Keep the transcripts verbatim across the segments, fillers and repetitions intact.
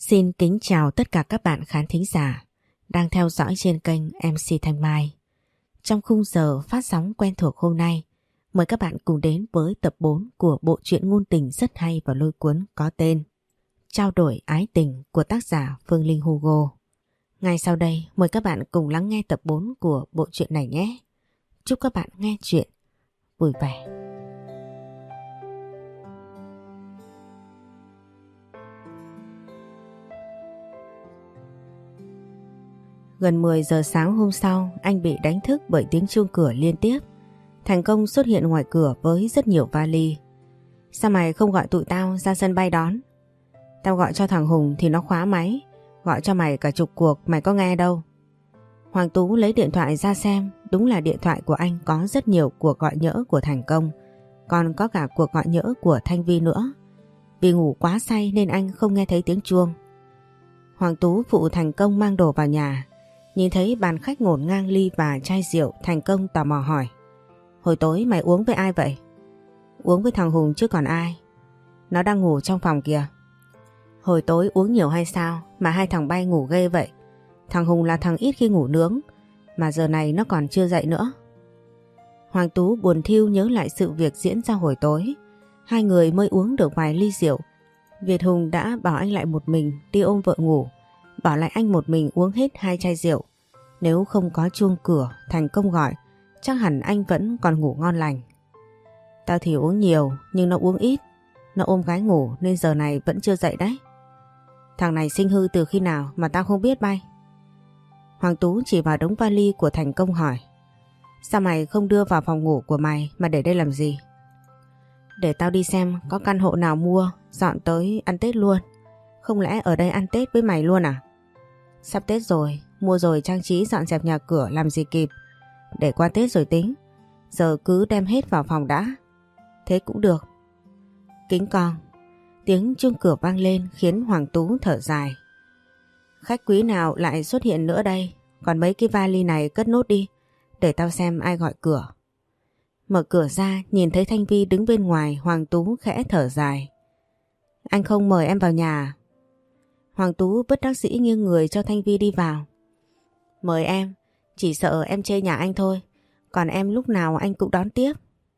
Xin kính chào tất cả các bạn khán thính giả đang theo dõi trên kênh em xê Thanh Mai. Trong khung giờ phát sóng quen thuộc hôm nay, mời các bạn cùng đến với tập bốn của bộ truyện ngôn tình rất hay và lôi cuốn có tên Trao đổi ái tình của tác giả Phương Linh Hugo. Ngay sau đây, mời các bạn cùng lắng nghe tập bốn của bộ truyện này nhé. Chúc các bạn nghe chuyện vui vẻ. Gần mười giờ sáng hôm sau, anh bị đánh thức bởi tiếng chuông cửa liên tiếp. Thành Công xuất hiện ngoài cửa với rất nhiều vali. Sao mày không gọi tụi tao ra sân bay đón? Tao gọi cho thằng Hùng thì nó khóa máy. Gọi cho mày cả chục cuộc mày có nghe đâu. Hoàng Tú lấy điện thoại ra xem. Đúng là điện thoại của anh có rất nhiều cuộc gọi nhỡ của Thành Công. Còn có cả cuộc gọi nhỡ của Thanh Vi nữa. Vì ngủ quá say nên anh không nghe thấy tiếng chuông. Hoàng Tú phụ Thành Công mang đồ vào nhà. Nhìn thấy bàn khách ngổn ngang ly và chai rượu, Thành Công tò mò hỏi: Hồi tối mày uống với ai vậy? Uống với thằng Hùng chứ còn ai. Nó đang ngủ trong phòng kìa. Hồi tối uống nhiều hay sao mà hai thằng bay ngủ ghê vậy? Thằng Hùng là thằng ít khi ngủ nướng, mà giờ này nó còn chưa dậy nữa. Hoàng Tú buồn thiu nhớ lại sự việc diễn ra hồi tối. Hai người mới uống được vài ly rượu, Việt Hùng đã bảo anh lại một mình đi ôm vợ ngủ, bảo lại anh một mình uống hết hai chai rượu. Nếu không có chuông cửa Thành Công gọi, chắc hẳn anh vẫn còn ngủ ngon lành. Tao thì uống nhiều nhưng nó uống ít. Nó ôm gái ngủ nên giờ này vẫn chưa dậy đấy. Thằng này sinh hư từ khi nào mà tao không biết bay. Hoàng Tú chỉ vào đống vali của Thành Công hỏi: Sao mày không đưa vào phòng ngủ của mày mà để đây làm gì? Để tao đi xem có căn hộ nào mua, dọn tới ăn Tết luôn. Không lẽ ở đây ăn Tết với mày luôn à? Sắp Tết rồi, mua rồi trang trí dọn dẹp nhà cửa làm gì kịp. Để qua Tết rồi tính. Giờ cứ đem hết vào phòng đã. Thế cũng được. Kính con. Tiếng chuông cửa vang lên khiến Hoàng Tú thở dài. Khách quý nào lại xuất hiện nữa đây? Còn mấy cái vali này cất nốt đi, để tao xem ai gọi cửa. Mở cửa ra nhìn thấy Thanh Vi đứng bên ngoài. Hoàng Tú khẽ thở dài. Anh không mời em vào nhà? Hoàng Tú bất đắc dĩ nghiêng người cho Thanh Vi đi vào. Mời em, chỉ sợ em chê nhà anh thôi. Còn em lúc nào anh cũng đón tiếp.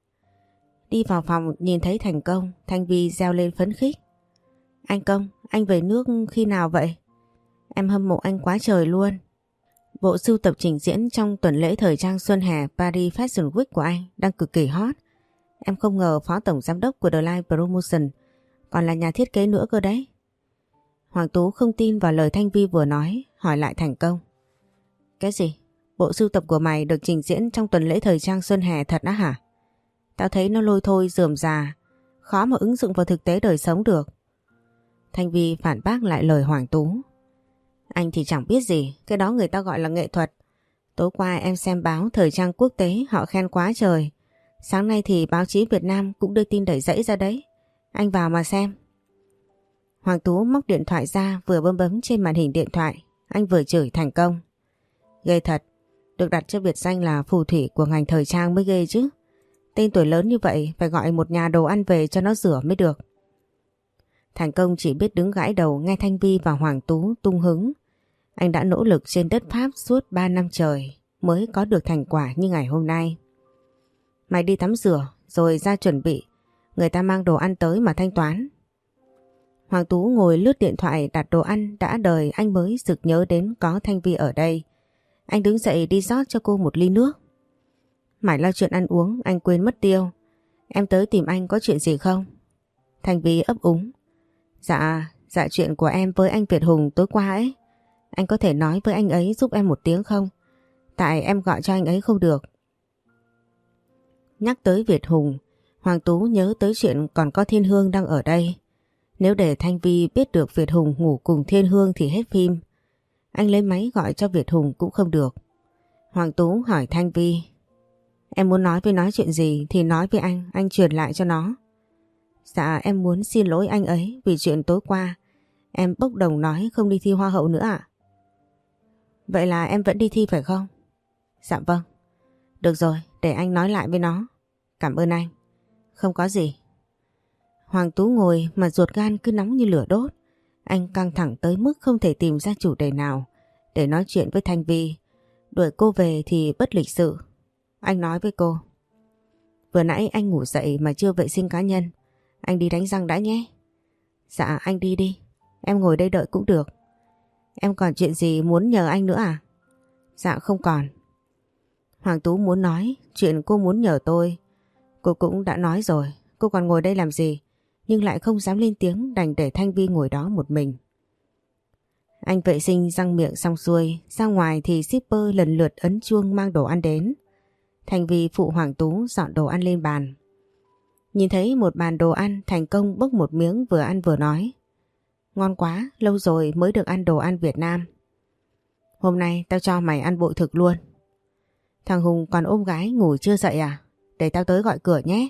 Đi vào phòng nhìn thấy Thành Công, Thanh Vi reo lên phấn khích. Anh Công, anh về nước khi nào vậy? Em hâm mộ anh quá trời luôn. Bộ sưu tập trình diễn trong tuần lễ thời trang xuân hè Paris Fashion Week của anh đang cực kỳ hot. Em không ngờ phó tổng giám đốc của The Line Promotion còn là nhà thiết kế nữa cơ đấy. Hoàng Tú không tin vào lời Thanh Vi vừa nói, hỏi lại Thành Công. Cái gì? Bộ sưu tập của mày được trình diễn trong tuần lễ thời trang xuân hè thật á hả? Tao thấy nó lôi thôi rườm rà, khó mà ứng dụng vào thực tế đời sống được. Thanh Vi phản bác lại lời Hoàng Tú. Anh thì chẳng biết gì, cái đó người ta gọi là nghệ thuật. Tối qua em xem báo thời trang quốc tế họ khen quá trời. Sáng nay thì báo chí Việt Nam cũng đưa tin đẩy dãy ra đấy. Anh vào mà xem. Hoàng Tú móc điện thoại ra vừa bấm bấm trên màn hình điện thoại. Anh vừa chửi Thành Công. Ghê thật, được đặt cho biệt danh là phù thủy của ngành thời trang mới ghê chứ. Tên tuổi lớn như vậy phải gọi một nhà đồ ăn về cho nó rửa mới được. Thành Công chỉ biết đứng gãi đầu nghe Thanh Vi và Hoàng Tú tung hứng. Anh đã nỗ lực trên đất Pháp suốt ba năm trời mới có được thành quả như ngày hôm nay. Mày đi tắm rửa rồi ra chuẩn bị. Người ta mang đồ ăn tới mà thanh toán. Hoàng Tú ngồi lướt điện thoại đặt đồ ăn đã đời anh mới sực nhớ đến có Thanh Vi ở đây. Anh đứng dậy đi rót cho cô một ly nước. Mãi lo chuyện ăn uống anh quên mất tiêu. Em tới tìm anh có chuyện gì không? Thanh Vi ấp úng. Dạ, dạ chuyện của em với anh Việt Hùng tối qua ấy. Anh có thể nói với anh ấy giúp em một tiếng không? Tại em gọi cho anh ấy không được. Nhắc tới Việt Hùng, Hoàng Tú nhớ tới chuyện còn có Thiên Hương đang ở đây. Nếu để Thanh Vi biết được Việt Hùng ngủ cùng Thiên Hương thì hết phim. Anh lấy máy gọi cho Việt Hùng cũng không được. Hoàng Tú hỏi Thanh Vi. Em muốn nói với nó chuyện gì thì nói với anh, anh truyền lại cho nó. Dạ em muốn xin lỗi anh ấy vì chuyện tối qua. Em bốc đồng nói không đi thi Hoa hậu nữa ạ. Vậy là em vẫn đi thi phải không? Dạ vâng. Được rồi, để anh nói lại với nó. Cảm ơn anh. Không có gì. Hoàng Tú ngồi mà ruột gan cứ nóng như lửa đốt. Anh căng thẳng tới mức không thể tìm ra chủ đề nào để nói chuyện với Thanh Vi. Đuổi cô về thì bất lịch sự. Anh nói với cô: vừa nãy anh ngủ dậy mà chưa vệ sinh cá nhân. Anh đi đánh răng đã nhé. Dạ anh đi đi. Em ngồi đây đợi cũng được. Em còn chuyện gì muốn nhờ anh nữa à? Dạ không còn. Hoàng Tú muốn nói chuyện cô muốn nhờ tôi. Cô cũng đã nói rồi. Cô còn ngồi đây làm gì? Nhưng lại không dám lên tiếng, đành để Thanh Vi ngồi đó một mình. Anh vệ sinh răng miệng xong xuôi, ra ngoài thì shipper lần lượt ấn chuông mang đồ ăn đến. Thanh Vi phụ Hoàng Tú dọn đồ ăn lên bàn. Nhìn thấy một bàn đồ ăn, Thành Công bốc một miếng vừa ăn vừa nói: ngon quá, lâu rồi mới được ăn đồ ăn Việt Nam. Hôm nay tao cho mày ăn bội thực luôn. Thằng Hùng còn ôm gái ngủ chưa dậy à? Để tao tới gọi cửa nhé.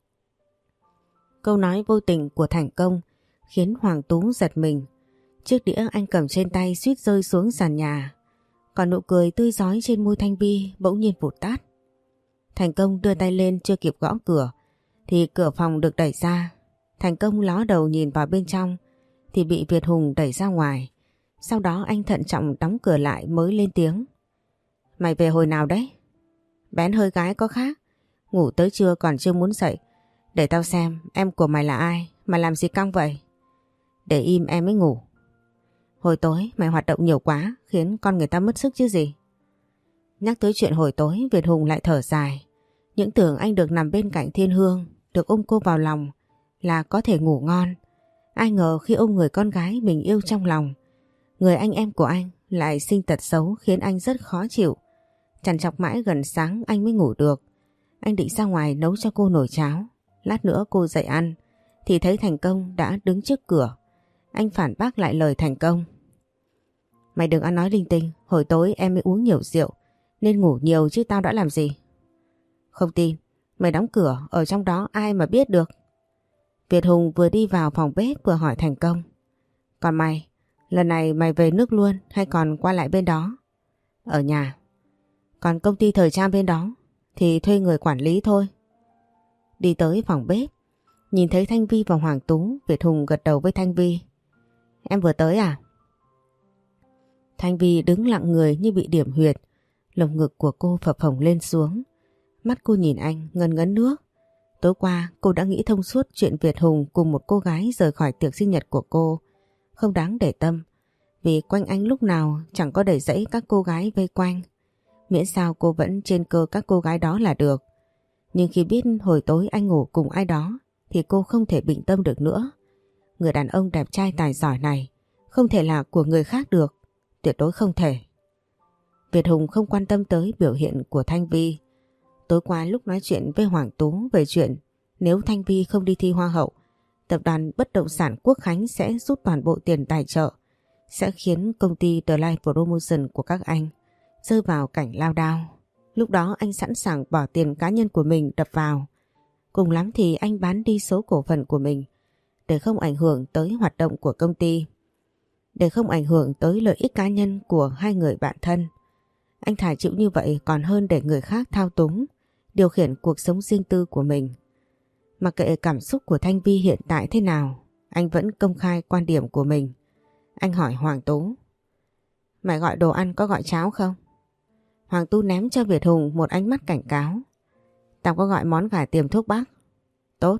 Câu nói vô tình của Thành Công khiến Hoàng Tú giật mình. Chiếc đĩa anh cầm trên tay suýt rơi xuống sàn nhà. Còn nụ cười tươi rói trên môi Thanh Vi bỗng nhiên vụt tắt. Thành Công đưa tay lên chưa kịp gõ cửa thì cửa phòng được đẩy ra. Thành Công ló đầu nhìn vào bên trong thì bị Việt Hùng đẩy ra ngoài. Sau đó anh thận trọng đóng cửa lại mới lên tiếng: mày về hồi nào đấy? Bén hơi gái có khác. Ngủ tới trưa còn chưa muốn dậy. Để tao xem em của mày là ai mà làm gì căng vậy? Để im em mới ngủ. Hồi tối mày hoạt động nhiều quá khiến con người ta mất sức chứ gì. Nhắc tới chuyện hồi tối, Việt Hùng lại thở dài. Những tưởng anh được nằm bên cạnh Thiên Hương, được ôm cô vào lòng là có thể ngủ ngon. Ai ngờ khi ôm người con gái mình yêu trong lòng, người anh em của anh lại sinh tật xấu khiến anh rất khó chịu. Trằn trọc mãi gần sáng anh mới ngủ được. Anh định ra ngoài nấu cho cô nồi cháo. Lát nữa cô dậy ăn thì thấy Thành Công đã đứng trước cửa. Anh phản bác lại lời Thành Công: mày đừng ăn nói linh tinh. Hồi tối em mới uống nhiều rượu nên ngủ nhiều chứ tao đã làm gì. Không tin. Mày đóng cửa ở trong đó ai mà biết được. Việt Hùng vừa đi vào phòng bếp vừa hỏi Thành Công: còn mày, lần này mày về nước luôn hay còn qua lại bên đó? Ở nhà. Còn công ty thời trang bên đó thì thuê người quản lý thôi. Đi tới phòng bếp, nhìn thấy Thanh Vi và Hoàng Tú, Việt Hùng gật đầu với Thanh Vi: em vừa tới à? Thanh Vi đứng lặng người như bị điểm huyệt. Lồng ngực của cô phập phồng lên xuống. Mắt cô nhìn anh ngấn ngấn nước. Tối qua cô đã nghĩ thông suốt chuyện Việt Hùng cùng một cô gái rời khỏi tiệc sinh nhật của cô không đáng để tâm. Vì quanh anh lúc nào chẳng có đầy rẫy các cô gái vây quanh. Miễn sao cô vẫn trên cơ các cô gái đó là được. Nhưng khi biết hồi tối anh ngủ cùng ai đó thì cô không thể bình tâm được nữa. Người đàn ông đẹp trai tài giỏi này không thể là của người khác được. Tuyệt đối không thể. Việt Hùng không quan tâm tới biểu hiện của Thanh Vi. Tối qua lúc nói chuyện với Hoàng Tú về chuyện nếu Thanh Vi không đi thi Hoa hậu, tập đoàn bất động sản Quốc Khánh sẽ rút toàn bộ tiền tài trợ, sẽ khiến công ty The Light Promotion của các anh rơi vào cảnh lao đao. Lúc đó anh sẵn sàng bỏ tiền cá nhân của mình đập vào. Cùng lắm thì anh bán đi số cổ phần của mình để không ảnh hưởng tới hoạt động của công ty, để không ảnh hưởng tới lợi ích cá nhân của hai người bạn thân. Anh thà chịu như vậy còn hơn để người khác thao túng, điều khiển cuộc sống riêng tư của mình. Mặc kệ cảm xúc của Thanh Vi hiện tại thế nào, anh vẫn công khai quan điểm của mình. Anh hỏi Hoàng Tú: mày gọi đồ ăn có gọi cháo không? Hoàng Tú ném cho Việt Hùng một ánh mắt cảnh cáo: tao có gọi món gà tiềm thuốc bắc. Tốt.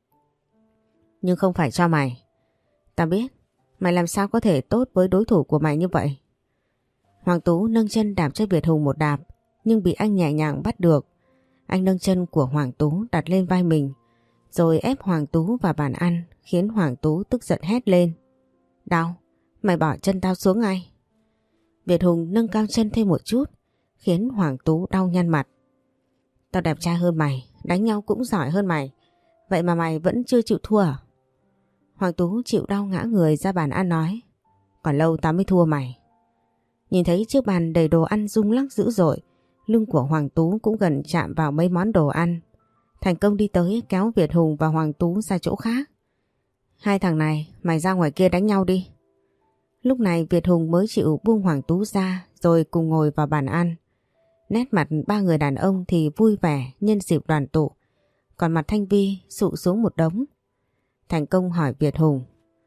Nhưng không phải cho mày. Tao biết. Mày làm sao có thể tốt với đối thủ của mày như vậy? Hoàng Tú nâng chân đạp cho Việt Hùng một đạp, nhưng bị anh nhẹ nhàng bắt được. Anh nâng chân của Hoàng Tú đặt lên vai mình, rồi ép Hoàng Tú vào bàn ăn, khiến Hoàng Tú tức giận hét lên: đau, mày bỏ chân tao xuống ngay. Việt Hùng nâng cao chân thêm một chút, khiến Hoàng Tú đau nhăn mặt. Tao đẹp trai hơn mày, đánh nhau cũng giỏi hơn mày, vậy mà mày vẫn chưa chịu thua à? Hoàng Tú chịu đau ngã người ra bàn ăn nói: còn lâu tao mới thua mày. Nhìn thấy chiếc bàn đầy đồ ăn rung lắc dữ dội, lưng của Hoàng Tú cũng gần chạm vào mấy món đồ ăn. Thành Công đi tới kéo Việt Hùng và Hoàng Tú ra chỗ khác. Hai thằng này, mày ra ngoài kia đánh nhau đi. Lúc này Việt Hùng mới chịu buông Hoàng Tú ra rồi cùng ngồi vào bàn ăn. Nét mặt ba người đàn ông thì vui vẻ nhân dịp đoàn tụ, còn mặt Thanh Vi sụ xuống một đống. Thành Công hỏi Việt Hùng: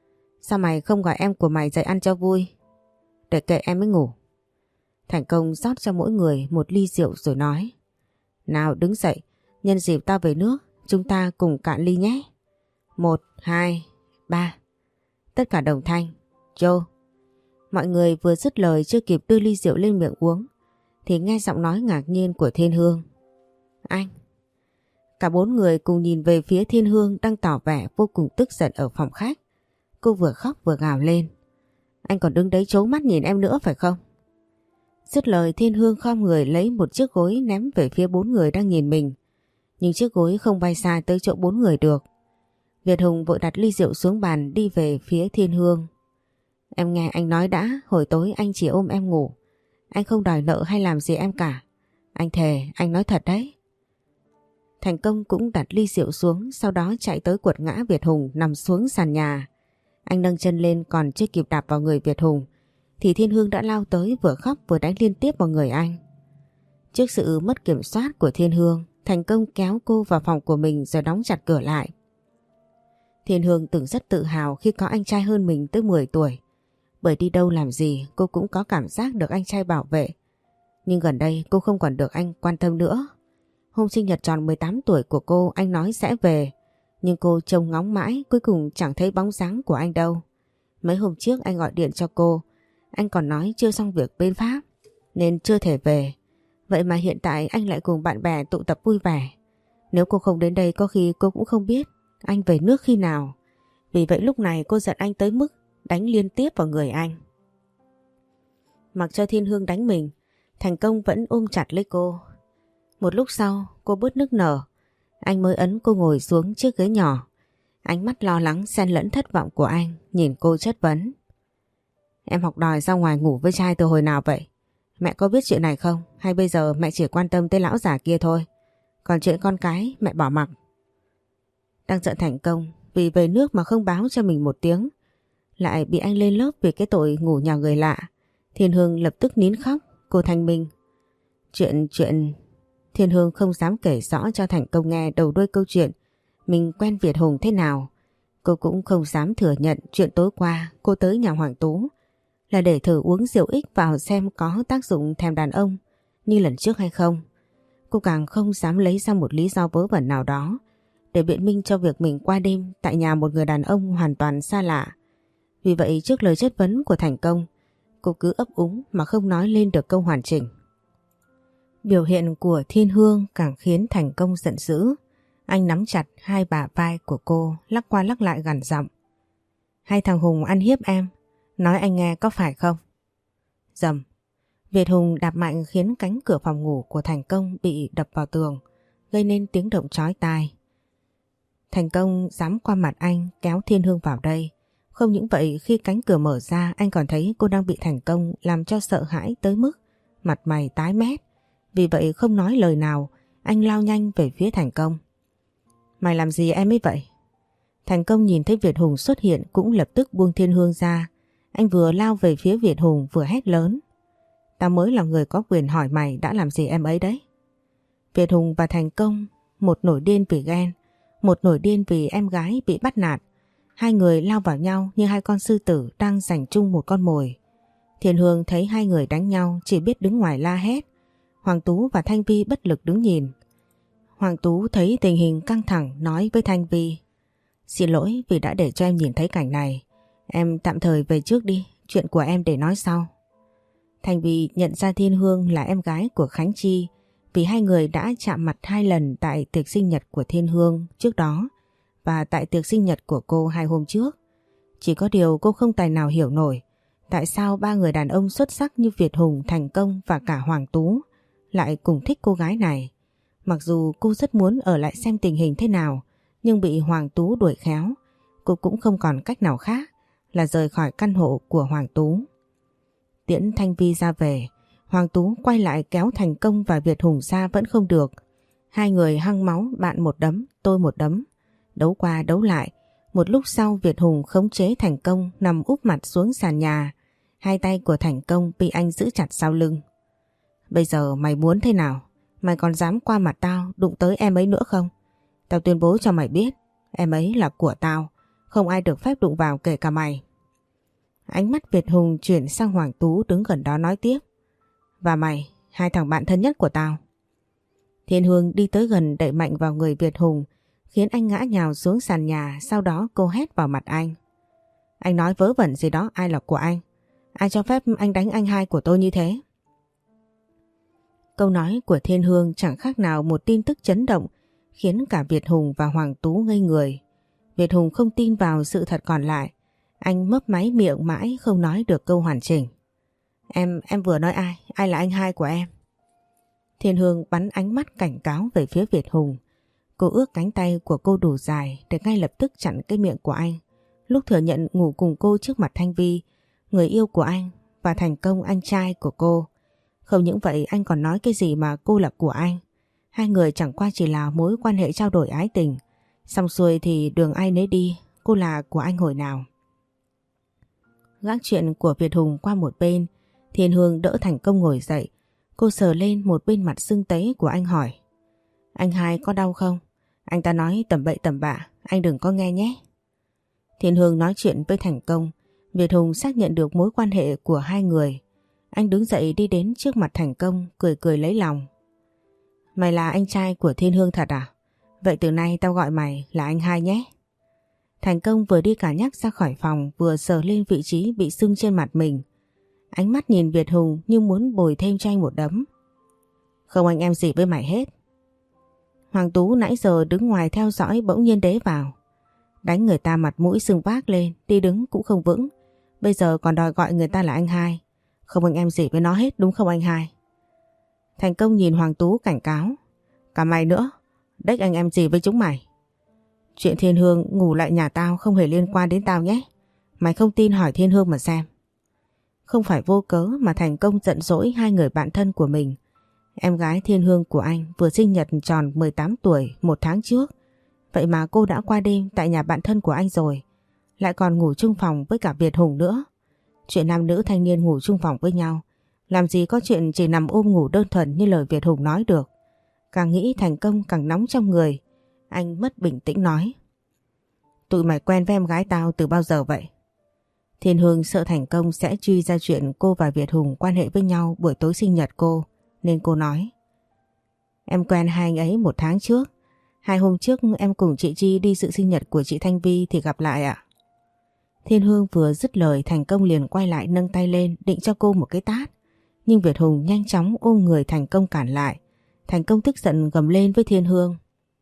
Sao mày không gọi em của mày dậy ăn cho vui? Để kệ em mới ngủ. Thành Công rót cho mỗi người một ly rượu rồi nói. Nào đứng dậy, nhân dịp tao về nước, chúng ta cùng cạn ly nhé. Một, hai, ba. Tất cả đồng thanh. Joe. Mọi người vừa dứt lời chưa kịp đưa ly rượu lên miệng uống thì nghe giọng nói ngạc nhiên của Thiên Hương. Anh. Cả bốn người cùng nhìn về phía Thiên Hương đang tỏ vẻ vô cùng tức giận ở phòng khách. Cô vừa khóc vừa gào lên. Anh còn đứng đấy trố mắt nhìn em nữa phải không? Dứt lời Thiên Hương khom người lấy một chiếc gối ném về phía bốn người đang nhìn mình. Nhưng chiếc gối không bay xa tới chỗ bốn người được. Việt Hùng vội đặt ly rượu xuống bàn đi về phía Thiên Hương. Em nghe anh nói đã, hồi tối anh chỉ ôm em ngủ. Anh không đòi nợ hay làm gì em cả. Anh thề, anh nói thật đấy. Thành Công cũng đặt ly rượu xuống, sau đó chạy tới quật ngã Việt Hùng nằm xuống sàn nhà. Anh nâng chân lên còn chưa kịp đạp vào người Việt Hùng thì Thiên Hương đã lao tới vừa khóc vừa đánh liên tiếp vào người anh. Trước sự mất kiểm soát của Thiên Hương, Thành Công kéo cô vào phòng của mình rồi đóng chặt cửa lại. Thiên Hương từng rất tự hào khi có anh trai hơn mình tới mười tuổi. Bởi đi đâu làm gì cô cũng có cảm giác được anh trai bảo vệ. Nhưng gần đây cô không còn được anh quan tâm nữa. Hôm sinh nhật tròn mười tám tuổi của cô anh nói sẽ về. Nhưng cô trông ngóng mãi cuối cùng chẳng thấy bóng dáng của anh đâu. Mấy hôm trước anh gọi điện cho cô. Anh còn nói chưa xong việc bên Pháp nên chưa thể về. Vậy mà hiện tại anh lại cùng bạn bè tụ tập vui vẻ. Nếu cô không đến đây có khi cô cũng không biết anh về nước khi nào. Vì vậy lúc này cô giận anh tới mức đánh liên tiếp vào người anh. Mặc cho Thiên Hương đánh mình, Thành Công vẫn ôm chặt lấy cô. Một lúc sau cô bớt nức nở. Anh mới ấn cô ngồi xuống chiếc ghế nhỏ. Ánh mắt lo lắng xen lẫn thất vọng của anh nhìn cô chất vấn. Em học đòi ra ngoài ngủ với trai từ hồi nào vậy? Mẹ có biết chuyện này không? Hay bây giờ mẹ chỉ quan tâm tới lão già kia thôi? Còn chuyện con cái mẹ bỏ mặc. Đang giận Thành Công vì về nước mà không báo cho mình một tiếng. Lại bị anh lên lớp vì cái tội ngủ nhà người lạ. Thiên Hương lập tức nín khóc. Cô thanh minh. Chuyện, chuyện... Thiên Hương không dám kể rõ cho Thành Công nghe đầu đuôi câu chuyện mình quen Việt Hùng thế nào. Cô cũng không dám thừa nhận chuyện tối qua cô tới nhà Hoàng Tú là để thử uống rượu ích vào xem có tác dụng thèm đàn ông như lần trước hay không. Cô càng không dám lấy ra một lý do vớ vẩn nào đó để biện minh cho việc mình qua đêm tại nhà một người đàn ông hoàn toàn xa lạ. Vì vậy trước lời chất vấn của Thành Công, cô cứ ấp úng mà không nói lên được câu hoàn chỉnh. Biểu hiện của Thiên Hương càng khiến Thành Công giận dữ. Anh nắm chặt hai bả vai của cô, lắc qua lắc lại gằn giọng. Hay thằng Hùng ăn hiếp em? Nói anh nghe có phải không? Dầm. Việt Hùng đạp mạnh khiến cánh cửa phòng ngủ của Thành Công bị đập vào tường, gây nên tiếng động chói tai. Thành Công giám qua mặt anh kéo Thiên Hương vào đây. Không những vậy, khi cánh cửa mở ra anh còn thấy cô đang bị Thành Công làm cho sợ hãi tới mức mặt mày tái mét. Vì vậy không nói lời nào, anh lao nhanh về phía Thành Công. Mày làm gì em ấy vậy? Thành Công nhìn thấy Việt Hùng xuất hiện cũng lập tức buông Thiên Hương ra. Anh vừa lao về phía Việt Hùng vừa hét lớn. Tao mới là người có quyền hỏi mày đã làm gì em ấy đấy. Việt Hùng và Thành Công, một nổi điên vì ghen, một nổi điên vì em gái bị bắt nạt. Hai người lao vào nhau như hai con sư tử đang giành chung một con mồi. Thiên Hương thấy hai người đánh nhau chỉ biết đứng ngoài la hét. Hoàng Tú và Thanh Vi bất lực đứng nhìn. Hoàng Tú thấy tình hình căng thẳng nói với Thanh Vi. Xin lỗi vì đã để cho em nhìn thấy cảnh này. Em tạm thời về trước đi, chuyện của em để nói sau. Thanh Vi nhận ra Thiên Hương là em gái của Khánh Chi vì hai người đã chạm mặt hai lần tại tiệc sinh nhật của Thiên Hương trước đó và tại tiệc sinh nhật của cô hai hôm trước. Chỉ có điều cô không tài nào hiểu nổi tại sao ba người đàn ông xuất sắc như Việt Hùng, Thành Công và cả Hoàng Tú lại cùng thích cô gái này. Mặc dù cô rất muốn ở lại xem tình hình thế nào, nhưng bị Hoàng Tú đuổi khéo, cô cũng không còn cách nào khác là rời khỏi căn hộ của Hoàng Tú. Tiễn Thanh Vi ra về, Hoàng Tú quay lại kéo Thành Công và Việt Hùng ra vẫn không được. Hai người hăng máu, bạn một đấm, tôi một đấm. Đấu qua đấu lại, một lúc sau Việt Hùng khống chế Thành Công nằm úp mặt xuống sàn nhà. Hai tay của Thành Công bị anh giữ chặt sau lưng. Bây giờ mày muốn thế nào? Mày còn dám qua mặt tao đụng tới em ấy nữa không? Tao tuyên bố cho mày biết, em ấy là của tao, không ai được phép đụng vào kể cả mày. Ánh mắt Việt Hùng chuyển sang Hoàng Tú đứng gần đó nói tiếp. Và mày, hai thằng bạn thân nhất của tao. Thiên Hương đi tới gần đẩy mạnh vào người Việt Hùng, khiến anh ngã nhào xuống sàn nhà, sau đó cô hét vào mặt anh. Anh nói vớ vẩn gì đó, ai là của anh? Ai cho phép anh đánh anh hai của tôi như thế? Câu nói của Thiên Hương chẳng khác nào một tin tức chấn động, khiến cả Việt Hùng và Hoàng Tú ngây người. Việt Hùng không tin vào sự thật còn lại. Anh mấp máy miệng mãi không nói được câu hoàn chỉnh. Em, em vừa nói ai? Ai là anh hai của em? Thiên Hương bắn ánh mắt cảnh cáo về phía Việt Hùng. Cô ước cánh tay của cô đủ dài để ngay lập tức chặn cái miệng của anh. Lúc thừa nhận ngủ cùng cô trước mặt Thanh Vi, người yêu của anh, và Thành Công anh trai của cô. Không những vậy anh còn nói cái gì mà cô là của anh. Hai người chẳng qua chỉ là mối quan hệ trao đổi ái tình. Xong xuôi thì đường ai nấy đi, cô là của anh hồi nào. Gác chuyện của Việt Hùng qua một bên, Thiên Hương đỡ Thành Công ngồi dậy. Cô sờ lên một bên mặt sưng tấy của anh hỏi. Anh hai có đau không? Anh ta nói tầm bậy tầm bạ, anh đừng có nghe nhé. Thiên Hương nói chuyện với Thành Công. Việt Hùng xác nhận được mối quan hệ của hai người. Anh đứng dậy đi đến trước mặt Thành Công, cười cười lấy lòng. Mày là anh trai của Thiên Hương thật à? Vậy từ nay tao gọi mày là anh hai nhé. Thành Công vừa đi cả nhắc ra khỏi phòng, vừa sờ lên vị trí bị sưng trên mặt mình. Ánh mắt nhìn Việt Hùng như muốn bồi thêm cho anh một đấm. Không anh em gì với mày hết. Hoàng Tú nãy giờ đứng ngoài theo dõi bỗng nhiên đế vào. Đánh người ta mặt mũi sưng vác lên, đi đứng cũng không vững. Bây giờ còn đòi gọi người ta là anh hai. Không anh em gì với nó hết, đúng không anh hai? Thành Công nhìn Hoàng Tú cảnh cáo. Cả mày nữa, đếch anh em gì với chúng mày. Chuyện Thiên Hương ngủ lại nhà tao không hề liên quan đến tao nhé. Mày không tin hỏi Thiên Hương mà xem. Không phải vô cớ mà Thành Công giận dỗi hai người bạn thân của mình. Em gái Thiên Hương của anh vừa sinh nhật tròn mười tám tuổi một tháng trước. Vậy mà cô đã qua đêm tại nhà bạn thân của anh rồi. Lại còn ngủ chung phòng với cả Việt Hùng nữa. Chuyện nam nữ thanh niên ngủ chung phòng với nhau, làm gì có chuyện chỉ nằm ôm ngủ đơn thuần như lời Việt Hùng nói được. Càng nghĩ Thành Công càng nóng trong người. Anh mất bình tĩnh nói. Tụi mày quen với em gái tao từ bao giờ vậy? Thiên Hương sợ Thành Công sẽ truy ra chuyện cô và Việt Hùng quan hệ với nhau buổi tối sinh nhật cô, nên cô nói. Em quen hai anh ấy một tháng trước. Hai hôm trước em cùng chị Chi đi dự sinh nhật của chị Thanh Vi thì gặp lại ạ. Thiên Hương vừa dứt lời, Thành Công liền quay lại nâng tay lên định cho cô một cái tát. Nhưng Việt Hùng nhanh chóng ôm người Thành Công cản lại. Thành Công tức giận gầm lên với Thiên Hương.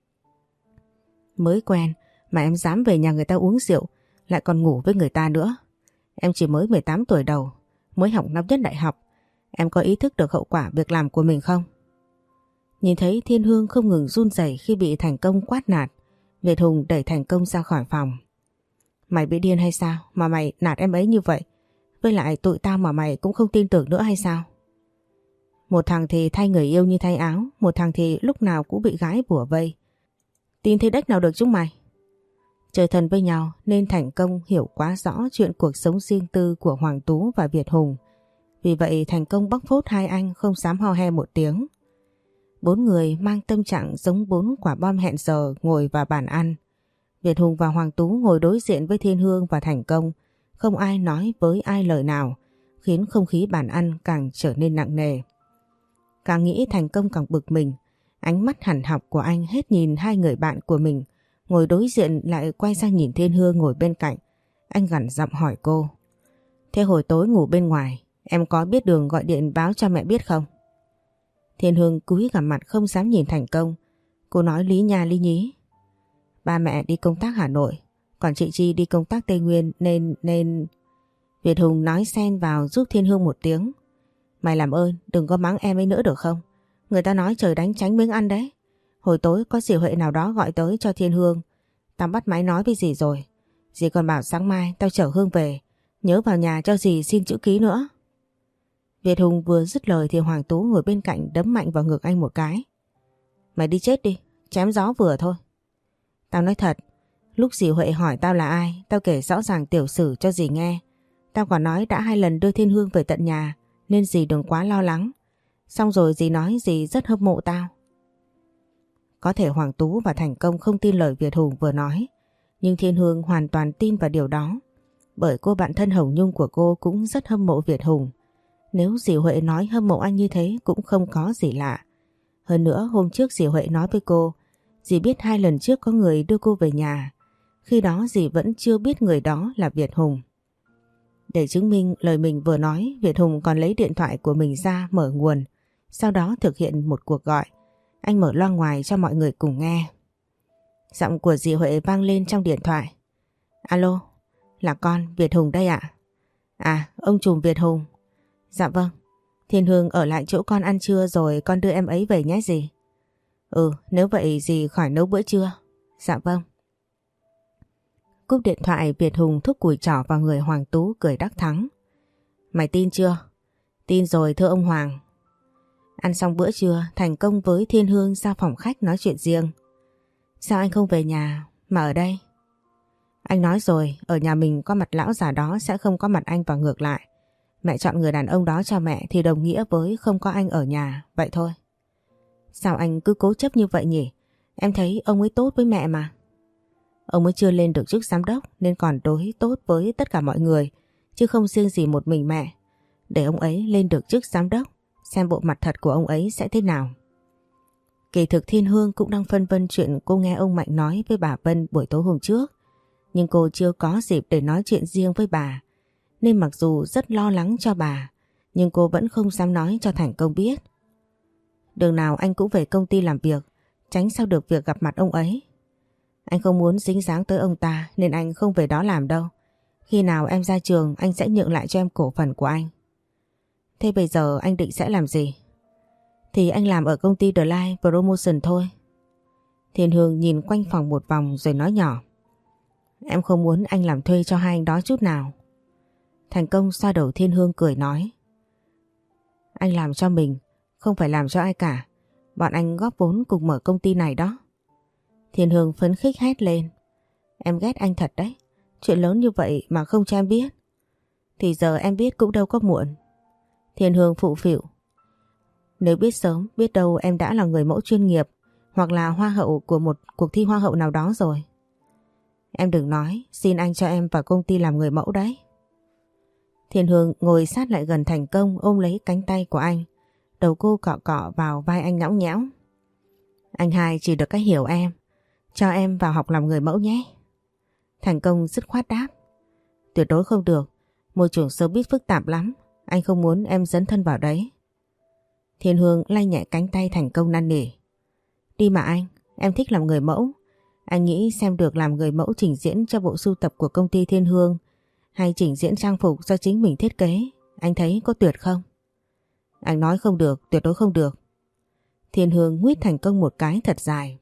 Mới quen mà em dám về nhà người ta uống rượu, lại còn ngủ với người ta nữa. Em chỉ mới mười tám tuổi đầu, mới học năm nhất đại học. Em có ý thức được hậu quả việc làm của mình không? Nhìn thấy Thiên Hương không ngừng run rẩy khi bị Thành Công quát nạt, Việt Hùng đẩy Thành Công ra khỏi phòng. Mày bị điên hay sao mà mày nạt em ấy như vậy? Với lại tụi tao mà mày cũng không tin tưởng nữa hay sao? Một thằng thì thay người yêu như thay áo, một thằng thì lúc nào cũng bị gái bủa vây. Tin thế đếch nào được chúng mày. Chơi thân với nhau nên Thành Công hiểu quá rõ chuyện cuộc sống riêng tư của Hoàng Tú và Việt Hùng. Vì vậy Thành Công bóc phốt hai anh không dám ho he một tiếng. Bốn người mang tâm trạng giống bốn quả bom hẹn giờ ngồi vào bàn ăn. Việt Hùng và Hoàng Tú ngồi đối diện với Thiên Hương và Thành Công. Không ai nói với ai lời nào, khiến không khí bàn ăn càng trở nên nặng nề. Càng nghĩ Thành Công càng bực mình. Ánh mắt hằn học của anh hết nhìn hai người bạn của mình, ngồi đối diện lại quay sang nhìn Thiên Hương ngồi bên cạnh. Anh gằn giọng hỏi cô. Thế hồi tối ngủ bên ngoài, em có biết đường gọi điện báo cho mẹ biết không? Thiên Hương cúi gằm mặt không dám nhìn Thành Công. Cô nói lý nha lý nhí. Ba mẹ đi công tác Hà Nội, còn chị Chi đi công tác Tây Nguyên nên... nên... Việt Hùng nói xen vào giúp Thiên Hương một tiếng. Mày làm ơn đừng có mắng em ấy nữa được không? Người ta nói trời đánh tránh miếng ăn đấy. Hồi tối có dì Huệ nào đó gọi tới cho Thiên Hương. Tao bắt máy nói với dì rồi. Dì còn bảo sáng mai tao chở Hương về. Nhớ vào nhà cho dì xin chữ ký nữa. Việt Hùng vừa dứt lời thì Hoàng Tú ngồi bên cạnh đấm mạnh vào ngực anh một cái. Mày đi chết đi, chém gió vừa thôi. Tao nói thật, lúc dì Huệ hỏi tao là ai, tao kể rõ ràng tiểu sử cho dì nghe. Tao còn nói đã hai lần đưa Thiên Hương về tận nhà, nên dì đừng quá lo lắng. Xong rồi dì nói dì rất hâm mộ tao. Có thể Hoàng Tú và Thành Công không tin lời Việt Hùng vừa nói, nhưng Thiên Hương hoàn toàn tin vào điều đó. Bởi cô bạn thân Hồng Nhung của cô cũng rất hâm mộ Việt Hùng. Nếu dì Huệ nói hâm mộ anh như thế cũng không có gì lạ. Hơn nữa hôm trước dì Huệ nói với cô, dì biết hai lần trước có người đưa cô về nhà. Khi đó dì vẫn chưa biết người đó là Việt Hùng. Để chứng minh lời mình vừa nói, Việt Hùng còn lấy điện thoại của mình ra mở nguồn, sau đó thực hiện một cuộc gọi. Anh mở loa ngoài cho mọi người cùng nghe. Giọng của dì Huệ vang lên trong điện thoại. Alo, là con Việt Hùng đây ạ. À? à, ông trùm Việt Hùng. Dạ vâng, Thiên Hương ở lại chỗ con ăn trưa rồi con đưa em ấy về nhé dì. Ừ, nếu vậy dì khỏi nấu bữa trưa. Dạ vâng. Cúp điện thoại, Việt Hùng thúc cùi trỏ vào người Hoàng Tú cười đắc thắng. Mày tin chưa? Tin rồi thưa ông Hoàng. Ăn xong bữa trưa, thành công với Thiên Hương ra phòng khách nói chuyện riêng. Sao anh không về nhà mà ở đây? Anh nói rồi, ở nhà mình có mặt lão già đó sẽ không có mặt anh và ngược lại. Mẹ chọn người đàn ông đó cho mẹ thì đồng nghĩa với không có anh ở nhà, vậy thôi. Sao anh cứ cố chấp như vậy nhỉ? Em thấy ông ấy tốt với mẹ mà. Ông ấy chưa lên được chức giám đốc nên còn đối tốt với tất cả mọi người, chứ không riêng gì một mình mẹ. Để ông ấy lên được chức giám đốc, xem bộ mặt thật của ông ấy sẽ thế nào. Kỳ thực Thiên Hương cũng đang phân vân chuyện cô nghe ông Mạnh nói với bà Vân buổi tối hôm trước. Nhưng cô chưa có dịp để nói chuyện riêng với bà. Nên mặc dù rất lo lắng cho bà, nhưng cô vẫn không dám nói cho Thành Công biết. Đường nào anh cũng về công ty làm việc, tránh sao được việc gặp mặt ông ấy. Anh không muốn dính dáng tới ông ta nên anh không về đó làm đâu. Khi nào em ra trường anh sẽ nhượng lại cho em cổ phần của anh. Thế bây giờ anh định sẽ làm gì? Thì anh làm ở công ty The Light Promotion thôi. Thiên Hương nhìn quanh phòng một vòng rồi nói nhỏ. Em không muốn anh làm thuê cho hai anh đó chút nào. Thành Công xoa đầu Thiên Hương cười nói. Anh làm cho mình, không phải làm cho ai cả. Bọn anh góp vốn cùng mở công ty này đó. Thiên Hương phấn khích hét lên. Em ghét anh thật đấy. Chuyện lớn như vậy mà không cho em biết. Thì giờ em biết cũng đâu có muộn. Thiên Hương phụ phịu. Nếu biết sớm, biết đâu em đã là người mẫu chuyên nghiệp hoặc là hoa hậu của một cuộc thi hoa hậu nào đó rồi. Em đừng nói, xin anh cho em vào công ty làm người mẫu đấy. Thiên Hương ngồi sát lại gần Thành Công ôm lấy cánh tay của anh. Đầu cô cọ cọ vào vai anh nhõng nhẽo. Anh hai chỉ được cách hiểu em. Cho em vào học làm người mẫu nhé. Thành Công dứt khoát đáp. Tuyệt đối không được. Môi trường showbiz phức tạp lắm. Anh không muốn em dấn thân vào đấy. Thiên Hương lay nhẹ cánh tay Thành Công năn nỉ. Đi mà anh, em thích làm người mẫu. Anh nghĩ xem được làm người mẫu trình diễn cho bộ sưu tập của công ty Thiên Hương hay trình diễn trang phục do chính mình thiết kế, anh thấy có tuyệt không? Anh nói không được, tuyệt đối không được. Thiên Hương nguyết Thành Công một cái thật dài.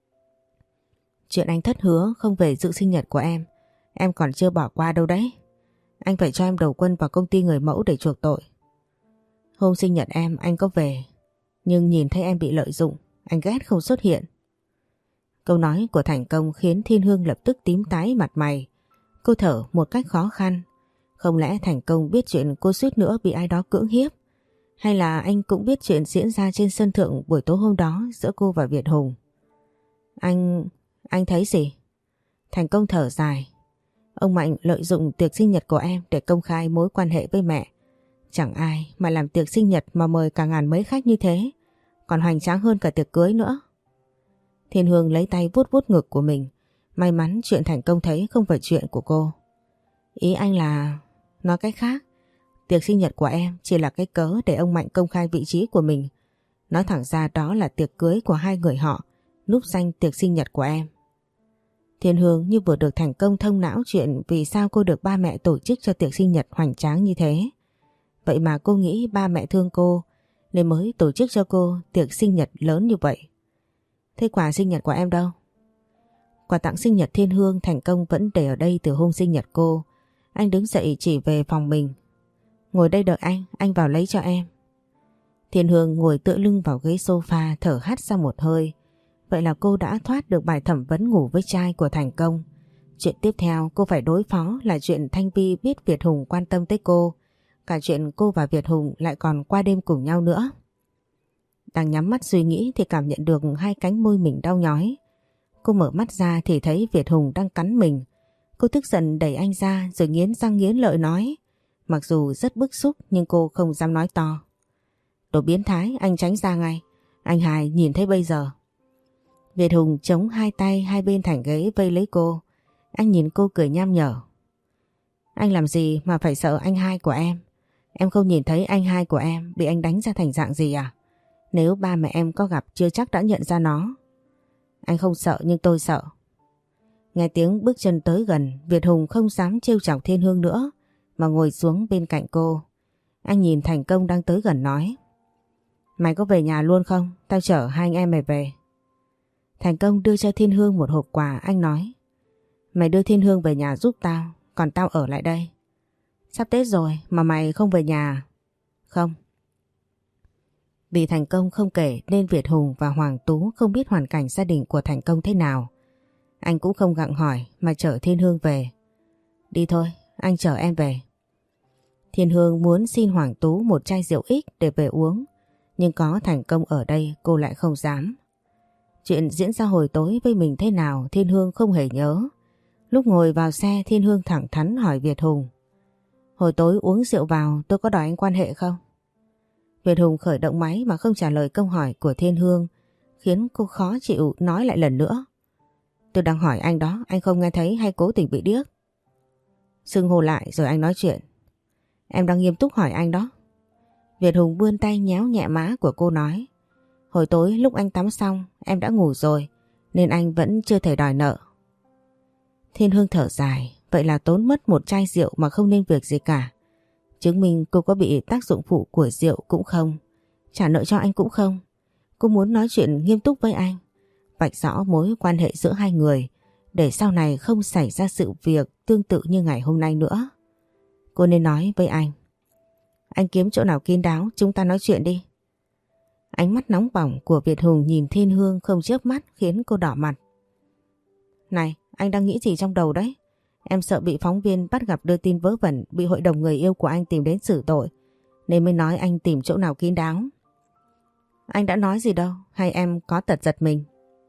Chuyện anh thất hứa không về dự sinh nhật của em, em còn chưa bỏ qua đâu đấy. Anh phải cho em đầu quân vào công ty người mẫu để chuộc tội. Hôm sinh nhật em anh có về, nhưng nhìn thấy em bị lợi dụng, anh ghét không xuất hiện. Câu nói của Thành Công khiến Thiên Hương lập tức tím tái mặt mày. Cô thở một cách khó khăn. Không lẽ Thành Công biết chuyện cô suýt nữa bị ai đó cưỡng hiếp? Hay là anh cũng biết chuyện diễn ra trên sân thượng buổi tối hôm đó giữa cô và Việt Hùng? Anh... anh thấy gì? Thành Công thở dài. Ông Mạnh lợi dụng tiệc sinh nhật của em để công khai mối quan hệ với mẹ. Chẳng ai mà làm tiệc sinh nhật mà mời cả ngàn mấy khách như thế, còn hoành tráng hơn cả tiệc cưới nữa. Thiên Hương lấy tay vuốt vuốt ngực của mình. May mắn chuyện Thành Công thấy không phải chuyện của cô. Ý anh là... nói cách khác, tiệc sinh nhật của em chỉ là cái cớ để ông Mạnh công khai vị trí của mình. Nói thẳng ra đó là tiệc cưới của hai người họ, núp danh tiệc sinh nhật của em. Thiên Hương như vừa được Thành Công thông não chuyện vì sao cô được ba mẹ tổ chức cho tiệc sinh nhật hoành tráng như thế. Vậy mà cô nghĩ ba mẹ thương cô nên mới tổ chức cho cô tiệc sinh nhật lớn như vậy. Thế quà sinh nhật của em đâu? Quà tặng sinh nhật Thiên Hương Thành Công vẫn để ở đây từ hôm sinh nhật cô. Anh đứng dậy chỉ về phòng mình. Ngồi đây đợi anh, anh vào lấy cho em. Thiên Hương ngồi tựa lưng vào ghế sofa thở hắt ra một hơi. Vậy là cô đã thoát được bài thẩm vấn ngủ với trai của Thành Công. Chuyện tiếp theo cô phải đối phó là chuyện Thanh Vi biết Việt Hùng quan tâm tới cô. Cả chuyện cô và Việt Hùng lại còn qua đêm cùng nhau nữa. Đang nhắm mắt suy nghĩ thì cảm nhận được hai cánh môi mình đau nhói. Cô mở mắt ra thì thấy Việt Hùng đang cắn mình. Cô tức giận đẩy anh ra rồi nghiến răng nghiến lợi nói. Mặc dù rất bức xúc nhưng cô không dám nói to. Đồ biến thái, anh tránh ra ngay. Anh Hải nhìn thấy bây giờ. Việt Hùng chống hai tay hai bên thành ghế vây lấy cô. Anh nhìn cô cười nham nhở. Anh làm gì mà phải sợ anh hai của em? Em không nhìn thấy anh hai của em bị anh đánh ra thành dạng gì à? Nếu ba mẹ em có gặp chưa chắc đã nhận ra nó. Anh không sợ nhưng tôi sợ. Nghe tiếng bước chân tới gần, Việt Hùng không dám trêu chọc Thiên Hương nữa mà ngồi xuống bên cạnh cô. Anh nhìn Thành Công đang tới gần nói. Mày có về nhà luôn không? Tao chở hai anh em mày về. Thành Công đưa cho Thiên Hương một hộp quà. Anh nói. Mày đưa Thiên Hương về nhà giúp tao, còn tao ở lại đây. Sắp Tết rồi mà mày không về nhà? Không. Vì Thành Công không kể nên Việt Hùng và Hoàng Tú không biết hoàn cảnh gia đình của Thành Công thế nào. Anh cũng không gặng hỏi mà chở Thiên Hương về. Đi thôi, anh chở em về. Thiên Hương muốn xin Hoàng Tú một chai rượu ích để về uống, nhưng có Thành Công ở đây cô lại không dám. Chuyện diễn ra hồi tối với mình thế nào Thiên Hương không hề nhớ. Lúc ngồi vào xe Thiên Hương thẳng thắn hỏi Việt Hùng. Hồi tối uống rượu vào tôi có đòi anh quan hệ không? Việt Hùng khởi động máy mà không trả lời câu hỏi của Thiên Hương, khiến cô khó chịu nói lại lần nữa. Tôi đang hỏi anh đó, anh không nghe thấy hay cố tình bị điếc? Xưng hô lại rồi anh nói chuyện. Em đang nghiêm túc hỏi anh đó. Việt Hùng vươn tay nhéo nhẹ má của cô nói. Hồi tối lúc anh tắm xong em đã ngủ rồi nên anh vẫn chưa thể đòi nợ. Thiên Hương thở dài. Vậy là tốn mất một chai rượu mà không nên việc gì cả. Chứng minh cô có bị tác dụng phụ của rượu cũng không. Trả nợ cho anh cũng không. Cô muốn nói chuyện nghiêm túc với anh, vạch rõ mối quan hệ giữa hai người để sau này không xảy ra sự việc tương tự như ngày hôm nay nữa. Cô nên nói với anh. Anh kiếm chỗ nào kín đáo chúng ta nói chuyện đi. Ánh mắt nóng bỏng của Việt Hùng nhìn Thiên Hương không chớp mắt khiến cô đỏ mặt. Này, anh đang nghĩ gì trong đầu đấy? Em sợ bị phóng viên bắt gặp đưa tin vớ vẩn, bị hội đồng người yêu của anh tìm đến xử tội, nên mới nói anh tìm chỗ nào kín đáo. Anh đã nói gì đâu, hay em có tật giật mình?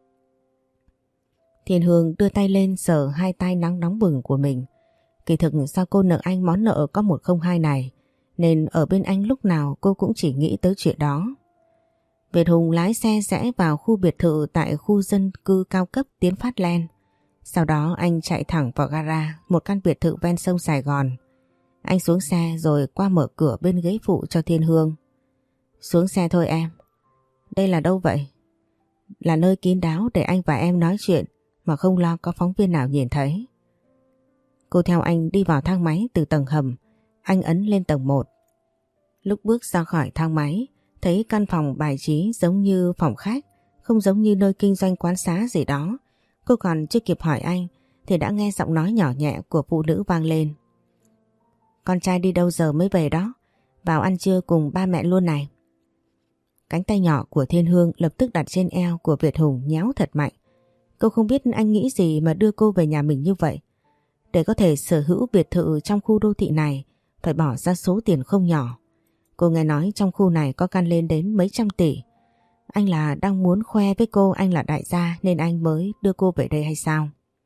Thiên Hương đưa tay lên sờ hai tay nắng nóng bừng của mình. Kỳ thực sao cô nợ anh món nợ có một không hai này, nên ở bên anh lúc nào cô cũng chỉ nghĩ tới chuyện đó. Việt Hùng lái xe rẽ vào khu biệt thự tại khu dân cư cao cấp Tiến Phát Land. Sau đó anh chạy thẳng vào gara, một căn biệt thự ven sông Sài Gòn. Anh xuống xe rồi qua mở cửa bên ghế phụ cho Thiên Hương. Xuống xe thôi em. Đây là đâu vậy? Là nơi kín đáo để anh và em nói chuyện mà không lo có phóng viên nào nhìn thấy. Cô theo anh đi vào thang máy từ tầng hầm. Anh ấn lên tầng một. Lúc bước ra khỏi thang máy, thấy căn phòng bài trí giống như phòng khách, không giống như nơi kinh doanh quán xá gì đó. Cô còn chưa kịp hỏi anh thì đã nghe giọng nói nhỏ nhẹ của phụ nữ vang lên. Con trai đi đâu giờ mới về đó? Vào ăn trưa cùng ba mẹ luôn này. Cánh tay nhỏ của Thiên Hương lập tức đặt trên eo của Việt Hùng nhéo thật mạnh. Cô không biết anh nghĩ gì mà đưa cô về nhà mình như vậy. Để có thể sở hữu biệt thự trong khu đô thị này phải bỏ ra số tiền không nhỏ. Cô nghe nói trong khu này có căn lên đến mấy trăm tỷ. Anh là đang muốn khoe với cô anh là đại gia nên anh mới đưa cô về đây hay sao?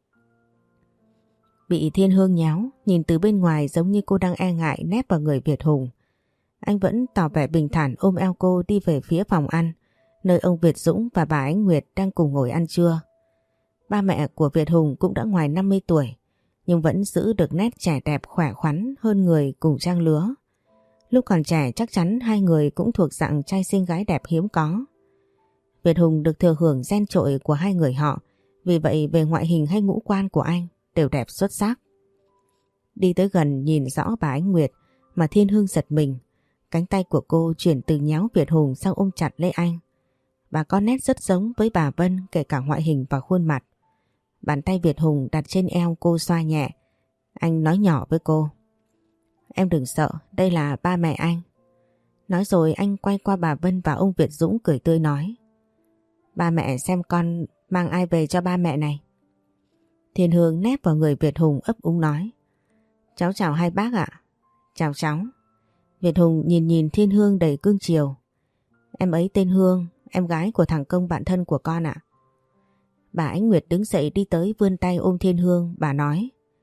Bị Thiên Hương nhéo, nhìn từ bên ngoài giống như cô đang e ngại nép vào người Việt Hùng. Anh vẫn tỏ vẻ bình thản ôm eo cô đi về phía phòng ăn, nơi ông Việt Dũng và bà Ánh Nguyệt đang cùng ngồi ăn trưa. Ba mẹ của Việt Hùng cũng đã ngoài năm mươi tuổi, nhưng vẫn giữ được nét trẻ đẹp khỏe khoắn hơn người cùng trang lứa. Lúc còn trẻ chắc chắn hai người cũng thuộc dạng trai xinh gái đẹp hiếm có. Việt Hùng được thừa hưởng gen trội của hai người họ, vì vậy về ngoại hình hay ngũ quan của anh đều đẹp xuất sắc. Đi tới gần nhìn rõ bà Ánh Nguyệt mà Thiên Hương giật mình. Cánh tay của cô chuyển từ nhéo Việt Hùng sang ôm chặt lấy anh. Bà có nét rất giống với bà Vân kể cả ngoại hình và khuôn mặt. Bàn tay Việt Hùng đặt trên eo cô xoa nhẹ. Anh nói nhỏ với cô. Em đừng sợ, đây là ba mẹ anh. Nói rồi anh quay qua bà Vân và ông Việt Dũng cười tươi nói. Ba mẹ xem con mang ai về cho ba mẹ này. Thiên Hương nép vào người Việt Hùng ấp úng nói. Cháu chào hai bác ạ. Chào cháu. Việt Hùng nhìn nhìn Thiên Hương đầy cương chiều. Em ấy tên Hương, em gái của thằng Công bạn thân của con ạ. Bà Ánh Nguyệt đứng dậy đi tới vươn tay ôm Thiên Hương, bà nói.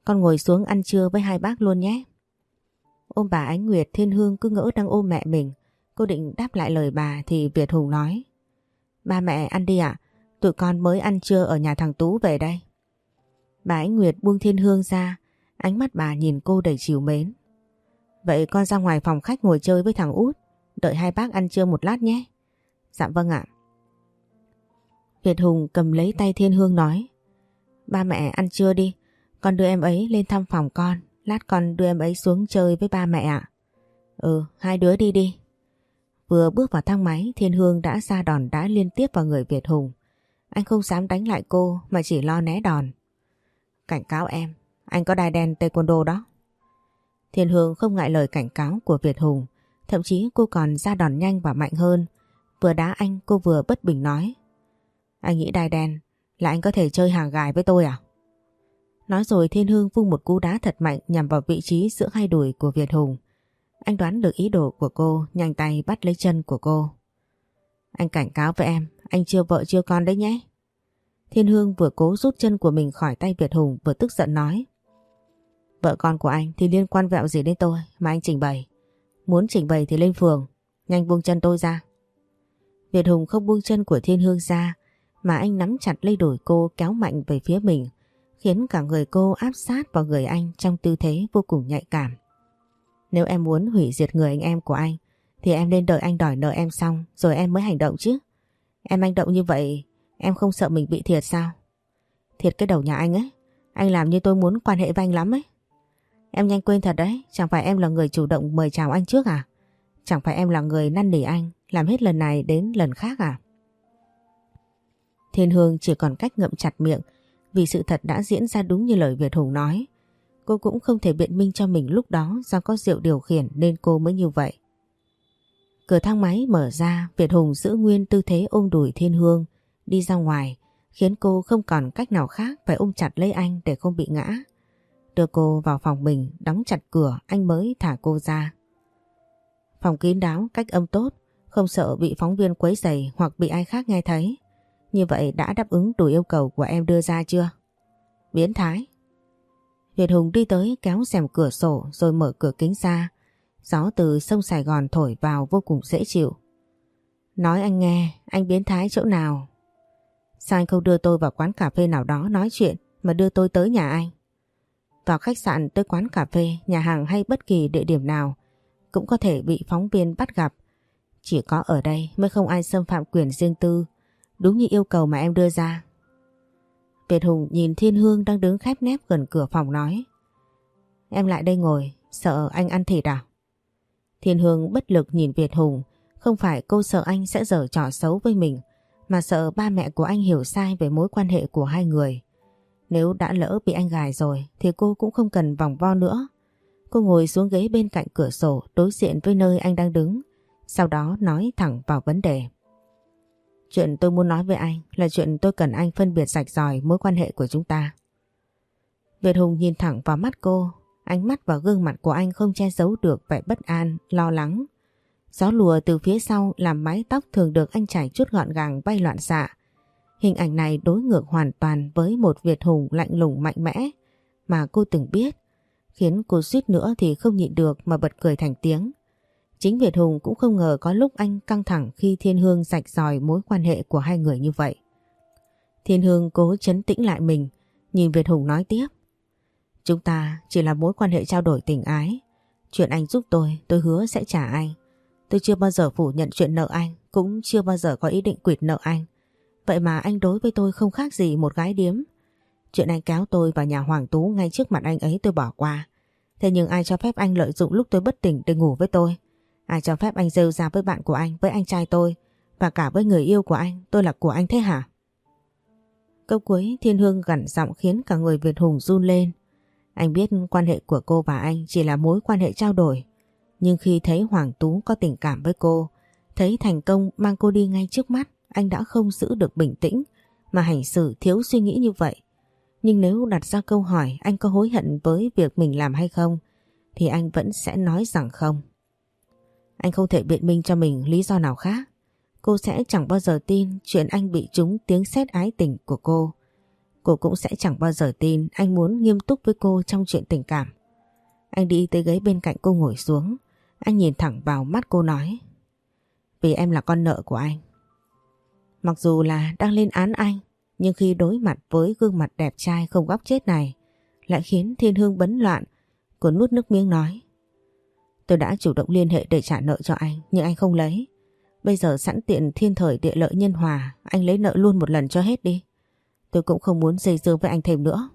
con ngồi xuống ăn trưa với hai bác luôn nhé. Ôm bà Ánh Nguyệt, Thiên Hương cứ ngỡ đang ôm mẹ mình. Cô định đáp lại lời bà thì Việt Hùng nói: Ba mẹ ăn đi ạ, tụi con mới ăn trưa ở nhà thằng Tú về đây. Bà Ánh Nguyệt buông Thiên Hương ra, ánh mắt bà nhìn cô đầy trìu mến. Vậy con ra ngoài phòng khách ngồi chơi với thằng Út, đợi hai bác ăn trưa một lát nhé. Dạ vâng ạ. Việt Hùng cầm lấy tay Thiên Hương nói: Ba mẹ ăn trưa đi, con đưa em ấy lên thăm phòng con, lát con đưa em ấy xuống chơi với ba mẹ ạ. Ừ, hai đứa đi đi. Vừa bước vào thang máy, Thiên Hương đã ra đòn đá liên tiếp vào người Việt Hùng. Anh không dám đánh lại cô mà chỉ lo né đòn. Cảnh cáo em, anh có đai đen taekwondo đó. Thiên Hương không ngại lời cảnh cáo của Việt Hùng, thậm chí cô còn ra đòn nhanh và mạnh hơn. Vừa đá anh, cô vừa bất bình nói: Anh nghĩ đai đen là anh có thể chơi hàng gài với tôi à? Nói rồi Thiên Hương vung một cú đá thật mạnh nhằm vào vị trí giữa hai đùi của Việt Hùng. Anh đoán được ý đồ của cô, nhanh tay bắt lấy chân của cô. Anh cảnh cáo với em, anh chưa vợ chưa con đấy nhé. Thiên Hương vừa cố rút chân của mình khỏi tay Việt Hùng vừa tức giận nói: Vợ con của anh thì liên quan vẹo gì đến tôi mà anh trình bày? Muốn trình bày thì lên phường, nhanh buông chân tôi ra. Việt Hùng không buông chân của Thiên Hương ra mà anh nắm chặt lấy đùi cô kéo mạnh về phía mình, khiến cả người cô áp sát vào người anh trong tư thế vô cùng nhạy cảm. Nếu em muốn hủy diệt người anh em của anh thì em nên đợi anh đòi nợ em xong rồi em mới hành động chứ. Em hành động như vậy em không sợ mình bị thiệt sao? Thiệt cái đầu nhà anh ấy, anh làm như tôi muốn quan hệ với anh lắm ấy. Em nhanh quên thật đấy, chẳng phải em là người chủ động mời chào anh trước à? Chẳng phải em là người năn nỉ anh làm hết lần này đến lần khác à? Thiên Hương chỉ còn cách ngậm chặt miệng vì sự thật đã diễn ra đúng như lời Việt Hùng nói. Cô cũng không thể biện minh cho mình lúc đó do có rượu điều khiển nên cô mới như vậy. Cửa thang máy mở ra, Việt Hùng giữ nguyên tư thế ôm đùi Thiên Hương đi ra ngoài, khiến cô không còn cách nào khác phải ôm chặt lấy anh để không bị ngã. Đưa cô vào phòng mình, đóng chặt cửa, anh mới thả cô ra. Phòng kín đáo, cách âm tốt, không sợ bị phóng viên quấy rầy hoặc bị ai khác nghe thấy. Như vậy đã đáp ứng đủ yêu cầu của em đưa ra chưa? Biến thái. Việt Hùng đi tới kéo rèm cửa sổ rồi mở cửa kính ra. Gió từ sông Sài Gòn thổi vào vô cùng dễ chịu. Nói anh nghe, anh biến thái chỗ nào? Sao anh không đưa tôi vào quán cà phê nào đó nói chuyện mà đưa tôi tới nhà anh? Vào khách sạn, tới quán cà phê, nhà hàng hay bất kỳ địa điểm nào cũng có thể bị phóng viên bắt gặp. Chỉ có ở đây mới không ai xâm phạm quyền riêng tư, đúng như yêu cầu mà em đưa ra. Việt Hùng nhìn Thiên Hương đang đứng khép nép gần cửa phòng nói: Em lại đây ngồi, sợ anh ăn thịt à? Thiên Hương bất lực nhìn Việt Hùng, không phải cô sợ anh sẽ giở trò xấu với mình, mà sợ ba mẹ của anh hiểu sai về mối quan hệ của hai người. Nếu đã lỡ bị anh gài rồi thì cô cũng không cần vòng vo nữa. Cô ngồi xuống ghế bên cạnh cửa sổ đối diện với nơi anh đang đứng, sau đó nói thẳng vào vấn đề. Chuyện tôi muốn nói với anh là chuyện tôi cần anh phân biệt rạch ròi mối quan hệ của chúng ta. Việt Hùng nhìn thẳng vào mắt cô, ánh mắt và gương mặt của anh không che giấu được vẻ bất an, lo lắng. Gió lùa từ phía sau làm mái tóc thường được anh chải chút gọn gàng bay loạn xạ. Hình ảnh này đối ngược hoàn toàn với một Việt Hùng lạnh lùng mạnh mẽ mà cô từng biết, khiến cô suýt nữa thì không nhịn được mà bật cười thành tiếng. Chính Việt Hùng cũng không ngờ có lúc anh căng thẳng khi Thiên Hương rạch ròi mối quan hệ của hai người như vậy. Thiên Hương cố trấn tĩnh lại mình, nhìn Việt Hùng nói tiếp. Chúng ta chỉ là mối quan hệ trao đổi tình ái. Chuyện anh giúp tôi, tôi hứa sẽ trả anh. Tôi chưa bao giờ phủ nhận chuyện nợ anh, cũng chưa bao giờ có ý định quỵt nợ anh. Vậy mà anh đối với tôi không khác gì một gái điếm. Chuyện anh kéo tôi vào nhà Hoàng Tú ngay trước mặt anh ấy tôi bỏ qua. Thế nhưng ai cho phép anh lợi dụng lúc tôi bất tỉnh để ngủ với tôi? Ai cho phép anh rêu ra với bạn của anh, với anh trai tôi và cả với người yêu của anh, tôi là của anh thế hả? Câu cuối Thiên Hương gằn giọng khiến cả người Việt Hùng run lên. Anh biết quan hệ của cô và anh chỉ là mối quan hệ trao đổi. Nhưng khi thấy Hoàng Tú có tình cảm với cô, thấy thành công mang cô đi ngay trước mắt, anh đã không giữ được bình tĩnh mà hành xử thiếu suy nghĩ như vậy. Nhưng nếu đặt ra câu hỏi anh có hối hận với việc mình làm hay không, thì anh vẫn sẽ nói rằng không. Anh không thể biện minh cho mình lý do nào khác. Cô sẽ chẳng bao giờ tin chuyện anh bị trúng tiếng sét ái tình của cô. cô cũng sẽ chẳng bao giờ tin anh muốn nghiêm túc với cô trong chuyện tình cảm. Anh đi tới ghế bên cạnh cô ngồi xuống. Anh nhìn thẳng vào mắt cô nói: vì em là con nợ của anh. Mặc dù là đang lên án anh, nhưng khi đối mặt với gương mặt đẹp trai không góc chết này lại khiến Thiên Hương bấn loạn. Cô nuốt nước miếng nói: tôi đã chủ động liên hệ để trả nợ cho anh, nhưng anh không lấy. Bây giờ sẵn tiện thiên thời địa lợi nhân hòa, anh lấy nợ luôn một lần cho hết đi. Tôi cũng không muốn dây dưa với anh thêm nữa.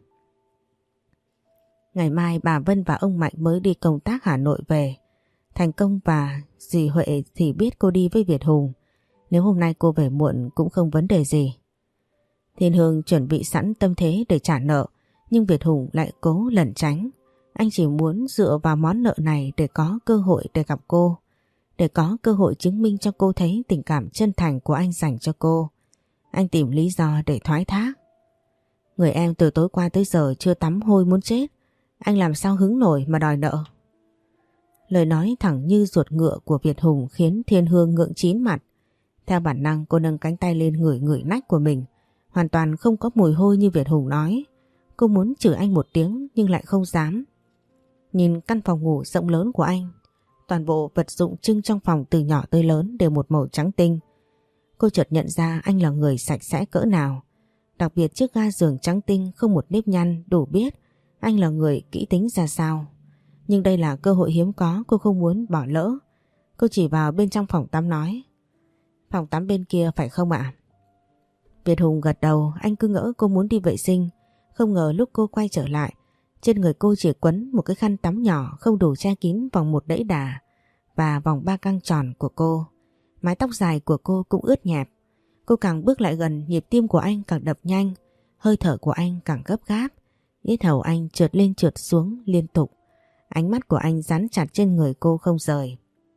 Ngày mai bà Vân và ông Mạnh mới đi công tác Hà Nội về. Thành Công và dì Huệ thì biết cô đi với Việt Hùng. Nếu hôm nay cô về muộn cũng không vấn đề gì. Thiên Hương chuẩn bị sẵn tâm thế để trả nợ, nhưng Việt Hùng lại cố lẩn tránh. Anh chỉ muốn dựa vào món nợ này để có cơ hội để gặp cô, để có cơ hội chứng minh cho cô thấy tình cảm chân thành của anh dành cho cô. Anh tìm lý do để thoái thác. Người em từ tối qua tới giờ chưa tắm hôi muốn chết, anh làm sao hứng nổi mà đòi nợ. Lời nói thẳng như ruột ngựa của Việt Hùng khiến Thiên Hương ngượng chín mặt. Theo bản năng cô nâng cánh tay lên ngửi ngửi nách của mình, hoàn toàn không có mùi hôi như Việt Hùng nói. Cô muốn chửi anh một tiếng nhưng lại không dám. Nhìn căn phòng ngủ rộng lớn của anh, toàn bộ vật dụng trưng trong phòng từ nhỏ tới lớn đều một màu trắng tinh. Cô chợt nhận ra anh là người sạch sẽ cỡ nào. Đặc biệt chiếc ga giường trắng tinh không một nếp nhăn đủ biết anh là người kỹ tính ra sao. Nhưng đây là cơ hội hiếm có, cô không muốn bỏ lỡ. Cô chỉ vào bên trong phòng tắm nói: phòng tắm bên kia phải không ạ? Việt Hùng gật đầu. Anh cứ ngỡ cô muốn đi vệ sinh, không ngờ lúc cô quay trở lại, trên người cô chỉ quấn một cái khăn tắm nhỏ không đủ che kín vòng một đẫy đà và vòng ba căng tròn của cô. Mái tóc dài của cô cũng ướt nhẹp. Cô càng bước lại gần, nhịp tim của anh càng đập nhanh, hơi thở của anh càng gấp gáp. Yết hầu anh trượt lên trượt xuống liên tục. Ánh mắt của anh dán chặt trên người cô không rời.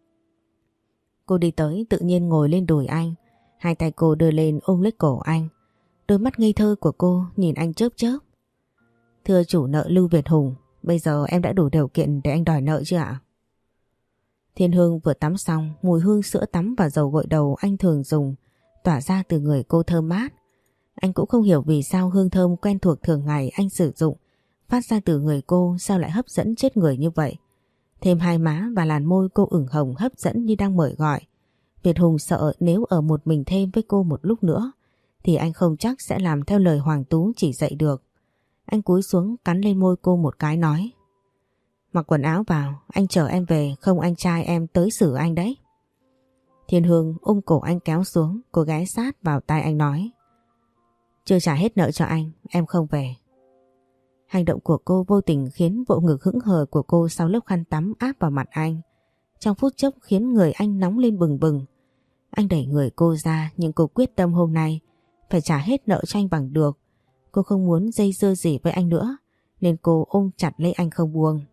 Cô đi tới tự nhiên ngồi lên đùi anh, hai tay cô đưa lên ôm lấy cổ anh. Đôi mắt ngây thơ của cô nhìn anh chớp chớp. Thưa chủ nợ Lưu Việt Hùng, bây giờ em đã đủ điều kiện để anh đòi nợ chưa ạ? Thiên Hương vừa tắm xong, mùi hương sữa tắm và dầu gội đầu anh thường dùng tỏa ra từ người cô thơm mát. Anh cũng không hiểu vì sao hương thơm quen thuộc thường ngày anh sử dụng phát ra từ người cô sao lại hấp dẫn chết người như vậy. Thêm hai má và làn môi cô ửng hồng hấp dẫn như đang mời gọi. Việt Hùng sợ nếu ở một mình thêm với cô một lúc nữa thì anh không chắc sẽ làm theo lời Hoàng Tú chỉ dạy được. Anh cúi xuống cắn lên môi cô một cái nói: mặc quần áo vào, anh chở em về, không anh trai em tới xử anh đấy. Thiên Hương ôm cổ anh kéo xuống, cô ghé sát vào tai anh nói: chưa trả hết nợ cho anh, em không về. Hành động của cô vô tình khiến bộ ngực hững hờ của cô sau lớp khăn tắm áp vào mặt anh. Trong phút chốc khiến người anh nóng lên bừng bừng. Anh đẩy người cô ra nhưng cô quyết tâm hôm nay phải trả hết nợ cho anh bằng được. Cô không muốn dây dưa gì với anh nữa nên cô ôm chặt lấy anh không buông.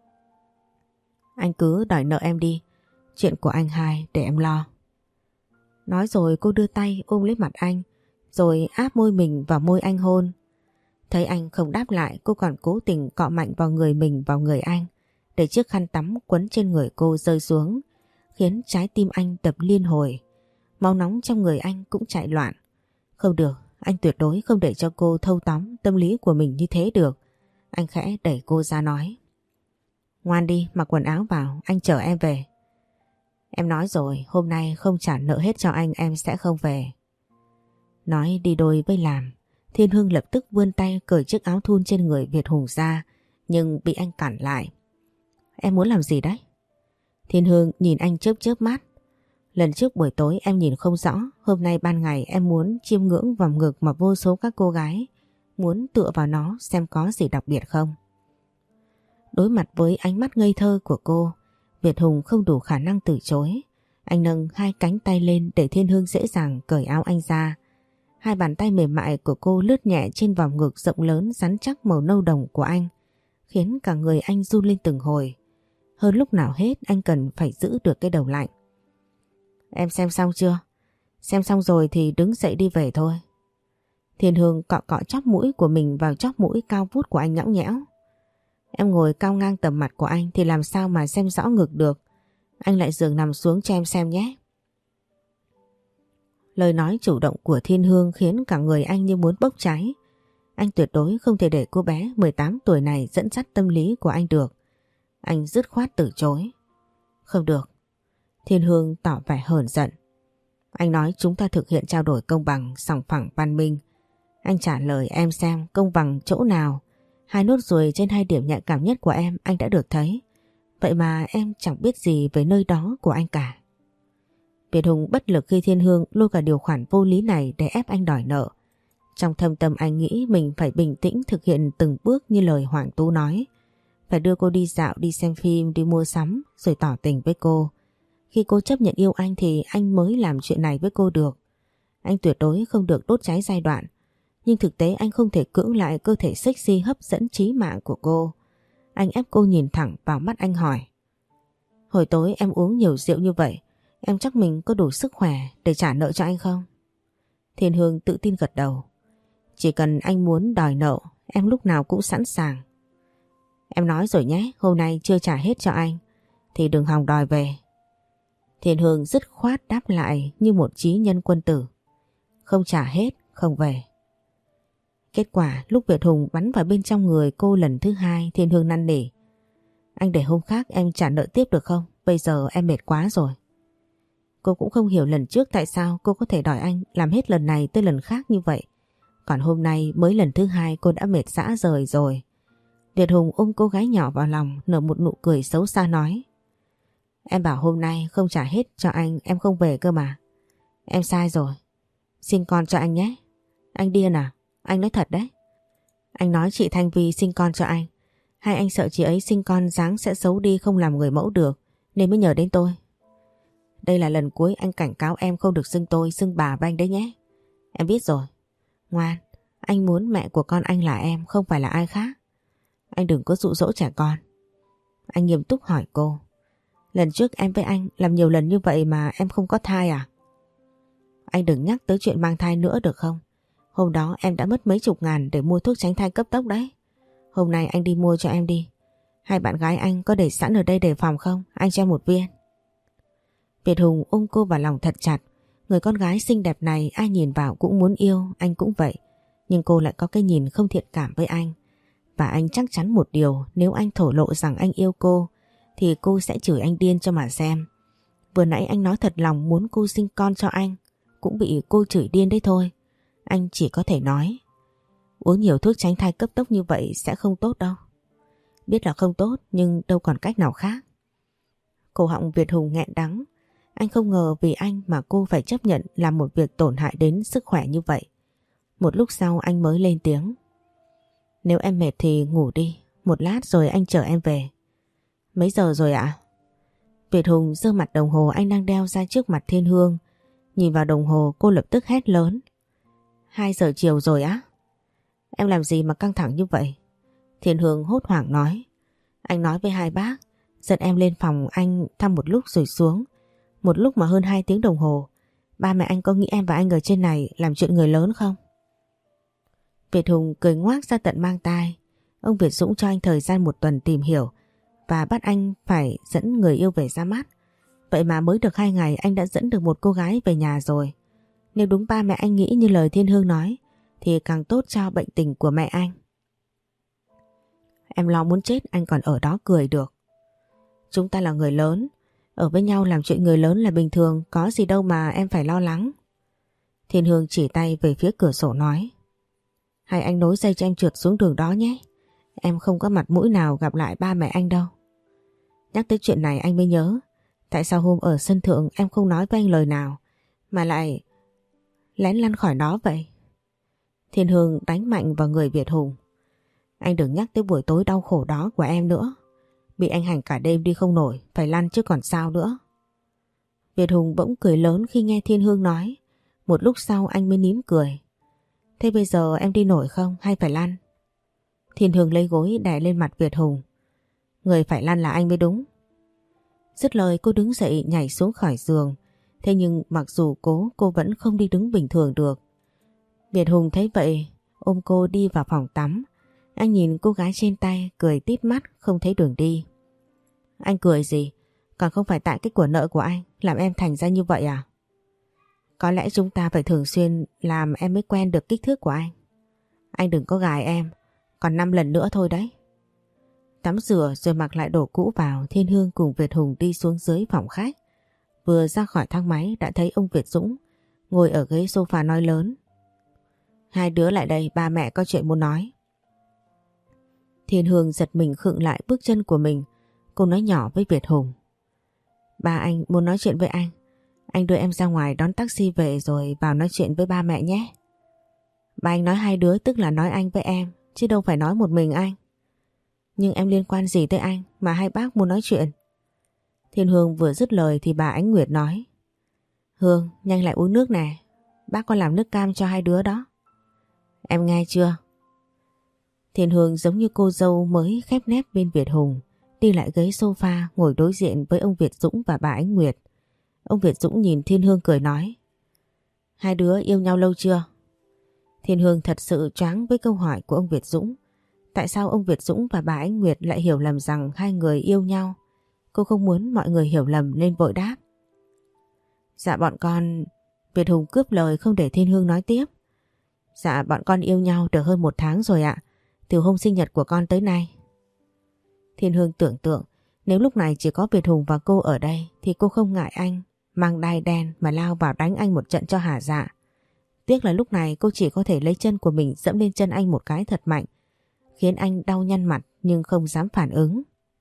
Anh cứ đòi nợ em đi, chuyện của anh hai để em lo. Nói rồi cô đưa tay ôm lấy mặt anh rồi áp môi mình vào môi anh hôn. Thấy anh không đáp lại, cô còn cố tình cọ mạnh vào người mình vào người anh để chiếc khăn tắm quấn trên người cô rơi xuống, khiến trái tim anh đập liên hồi. Máu nóng trong người anh cũng chạy loạn. Không được, anh tuyệt đối không để cho cô thâu tóm tâm lý của mình như thế được. Anh khẽ đẩy cô ra nói: ngoan đi, mặc quần áo vào, anh chở em về. Em nói rồi, hôm nay không trả nợ hết cho anh em sẽ không về. Nói đi đôi với làm, Thiên Hương lập tức vươn tay cởi chiếc áo thun trên người Việt Hùng ra, nhưng bị anh cản lại. Em muốn làm gì đấy? Thiên Hương nhìn anh chớp chớp mắt. Lần trước buổi tối em nhìn không rõ, hôm nay ban ngày em muốn chiêm ngưỡng vòng ngực mà vô số các cô gái muốn tựa vào nó xem có gì đặc biệt không. Đối mặt với ánh mắt ngây thơ của cô, Việt Hùng không đủ khả năng từ chối. Anh nâng hai cánh tay lên để Thiên Hương dễ dàng cởi áo anh ra. Hai bàn tay mềm mại của cô lướt nhẹ trên vòng ngực rộng lớn rắn chắc màu nâu đồng của anh, khiến cả người anh run lên từng hồi. Hơn lúc nào hết anh cần phải giữ được cái đầu lạnh. Em xem xong chưa? Xem xong rồi thì đứng dậy đi về thôi. Thiên Hương cọ cọ chóp mũi của mình vào chóp mũi cao vút của anh nhõng nhẽo. Em ngồi cao ngang tầm mặt của anh thì làm sao mà xem rõ ngực được. Anh lại giường nằm xuống cho em xem nhé. Lời nói chủ động của Thiên Hương khiến cả người anh như muốn bốc cháy. Anh tuyệt đối không thể để cô bé mười tám tuổi này dẫn dắt tâm lý của anh được. Anh dứt khoát từ chối. Không được. Thiên Hương tỏ vẻ hờn giận. Anh nói chúng ta thực hiện trao đổi công bằng, sòng phẳng văn minh. Anh trả lời em xem công bằng chỗ nào. Hai nốt ruồi trên hai điểm nhạy cảm nhất của em anh đã được thấy. Vậy mà em chẳng biết gì về nơi đó của anh cả. Việt Hùng bất lực khi Thiên Hương lôi cả điều khoản vô lý này để ép anh đòi nợ. Trong thâm tâm anh nghĩ mình phải bình tĩnh thực hiện từng bước như lời Hoàng Tú nói. Phải đưa cô đi dạo, đi xem phim, đi mua sắm rồi tỏ tình với cô. Khi cô chấp nhận yêu anh thì anh mới làm chuyện này với cô được. Anh tuyệt đối không được đốt cháy giai đoạn. Nhưng thực tế anh không thể cưỡng lại cơ thể sexy hấp dẫn trí mạng của cô. Anh ép cô nhìn thẳng vào mắt anh hỏi. Hồi tối em uống nhiều rượu như vậy, em chắc mình có đủ sức khỏe để trả nợ cho anh không? Thiên Hương tự tin gật đầu. Chỉ cần anh muốn đòi nợ, em lúc nào cũng sẵn sàng. Em nói rồi nhé, hôm nay chưa trả hết cho anh, thì đừng hòng đòi về. Thiên Hương dứt khoát đáp lại như một chí nhân quân tử. Không trả hết, không về. Kết quả lúc Việt Hùng bắn vào bên trong người cô lần thứ hai, Thiên Hương năn nỉ. Anh để hôm khác em trả nợ tiếp được không? Bây giờ em mệt quá rồi. Cô cũng không hiểu lần trước tại sao cô có thể đòi anh làm hết lần này tới lần khác như vậy. Còn hôm nay mới lần thứ hai cô đã mệt rã rời rồi. Việt Hùng ôm cô gái nhỏ vào lòng, nở một nụ cười xấu xa nói. Em bảo hôm nay không trả hết cho anh em không về cơ mà. Em sai rồi. Sinh con cho anh nhé. Anh điên à? Anh nói thật đấy. Anh nói chị Thanh Vi sinh con cho anh. Hay anh sợ chị ấy sinh con dáng sẽ xấu đi không làm người mẫu được nên mới nhờ đến tôi? Đây là lần cuối anh cảnh cáo em không được xưng tôi, xưng bà với anh đấy nhé. Em biết rồi. Ngoan, anh muốn mẹ của con anh là em, không phải là ai khác. Anh đừng có dụ dỗ trẻ con. Anh nghiêm túc hỏi cô. Lần trước em với anh làm nhiều lần như vậy mà em không có thai à? Anh đừng nhắc tới chuyện mang thai nữa được không? Hôm đó em đã mất mấy chục ngàn để mua thuốc tránh thai cấp tốc đấy. Hôm nay anh đi mua cho em đi. Hai bạn gái anh có để sẵn ở đây đề phòng không? Anh cho em một viên. Việt Hùng ôm cô vào lòng thật chặt. Người con gái xinh đẹp này ai nhìn vào cũng muốn yêu, anh cũng vậy. Nhưng cô lại có cái nhìn không thiện cảm với anh. Và anh chắc chắn một điều, nếu anh thổ lộ rằng anh yêu cô thì cô sẽ chửi anh điên cho mà xem. Vừa nãy anh nói thật lòng muốn cô sinh con cho anh, cũng bị cô chửi điên đấy thôi. Anh chỉ có thể nói uống nhiều thuốc tránh thai cấp tốc như vậy sẽ không tốt đâu. Biết là không tốt nhưng đâu còn cách nào khác. Cổ họng Việt Hùng nghẹn đắng. Anh không ngờ vì anh mà cô phải chấp nhận làm một việc tổn hại đến sức khỏe như vậy. Một lúc sau anh mới lên tiếng. Nếu em mệt thì ngủ đi, một lát rồi anh chở em về. Mấy giờ rồi ạ? Việt Hùng giơ mặt đồng hồ anh đang đeo ra trước mặt Thiên Hương. Nhìn vào đồng hồ cô lập tức hét lớn. Hai giờ chiều rồi á? Em làm gì mà căng thẳng như vậy? Thiên Hương hốt hoảng nói. Anh nói với hai bác dẫn em lên phòng anh thăm một lúc rồi xuống. Một lúc mà hơn hai tiếng đồng hồ. Ba mẹ anh có nghĩ em và anh ở trên này làm chuyện người lớn không? Việt Hùng cười ngoác ra tận mang tai. Ông Việt Dũng cho anh thời gian một tuần tìm hiểu và bắt anh phải dẫn người yêu về ra mắt. Vậy mà mới được hai ngày anh đã dẫn được một cô gái về nhà rồi. Nếu đúng ba mẹ anh nghĩ như lời Thiên Hương nói thì càng tốt cho bệnh tình của mẹ anh. Em lo muốn chết anh còn ở đó cười được. Chúng ta là người lớn, ở với nhau làm chuyện người lớn là bình thường, có gì đâu mà em phải lo lắng. Thiên Hương chỉ tay về phía cửa sổ nói. Hay anh nối dây cho em trượt xuống đường đó nhé. Em không có mặt mũi nào gặp lại ba mẹ anh đâu. Nhắc tới chuyện này anh mới nhớ. Tại sao hôm ở sân thượng em không nói với anh lời nào mà lại lén lăn khỏi đó vậy? Thiên Hương đánh mạnh vào người Việt Hùng. Anh đừng nhắc tới buổi tối đau khổ đó của em nữa. Bị anh hành cả đêm đi không nổi, phải lăn chứ còn sao nữa. Việt Hùng bỗng cười lớn khi nghe Thiên Hương nói. Một lúc sau anh mới nín cười. Thế bây giờ em đi nổi không hay phải lăn? Thiên Hương lấy gối đè lên mặt Việt Hùng. Người phải lăn là anh mới đúng. Dứt lời cô đứng dậy nhảy xuống khỏi giường. Thế nhưng mặc dù cố cô vẫn không đi đứng bình thường được. Việt Hùng thấy vậy ôm cô đi vào phòng tắm. Anh nhìn cô gái trên tay cười tít mắt không thấy đường đi. Anh cười gì? Còn không phải tại cái của nợ của anh làm em thành ra như vậy à? Có lẽ chúng ta phải thường xuyên làm em mới quen được kích thước của anh. Anh đừng có gài em, còn năm lần nữa thôi đấy. Tắm rửa rồi mặc lại đồ cũ vào, Thiên Hương cùng Việt Hùng đi xuống dưới phòng khách. Vừa ra khỏi thang máy đã thấy ông Việt Dũng ngồi ở ghế sofa nói lớn. Hai đứa lại đây, ba mẹ có chuyện muốn nói. Thiên Hương giật mình khựng lại bước chân của mình. Cô nói nhỏ với Việt Hùng. Ba anh muốn nói chuyện với anh. Anh đưa em ra ngoài đón taxi về rồi vào nói chuyện với ba mẹ nhé. Ba anh nói hai đứa tức là nói anh với em, chứ đâu phải nói một mình anh. Nhưng em liên quan gì tới anh mà hai bác muốn nói chuyện? Thiên Hương vừa dứt lời thì bà Ánh Nguyệt nói. Hương, nhanh lại uống nước nè. Bác còn làm nước cam cho hai đứa đó. Em nghe chưa? Thiên Hương giống như cô dâu mới khép nép bên Việt Hùng, đi lại ghế sofa ngồi đối diện với ông Việt Dũng và bà Ánh Nguyệt. Ông Việt Dũng nhìn Thiên Hương cười nói. Hai đứa yêu nhau lâu chưa? Thiên Hương thật sự choáng với câu hỏi của ông Việt Dũng. Tại sao ông Việt Dũng và bà Ánh Nguyệt lại hiểu lầm rằng hai người yêu nhau? Cô không muốn mọi người hiểu lầm nên vội đáp. Dạ bọn con... Việt Hùng cướp lời không để Thiên Hương nói tiếp. Dạ bọn con yêu nhau được hơn một tháng rồi ạ. Từ hôm sinh nhật của con tới nay. Thiên Hương tưởng tượng nếu lúc này chỉ có Việt Hùng và cô ở đây thì cô không ngại anh mang đai đen mà lao vào đánh anh một trận cho hả dạ. Tiếc là lúc này cô chỉ có thể lấy chân của mình dẫm lên chân anh một cái thật mạnh, khiến anh đau nhăn mặt nhưng không dám phản ứng.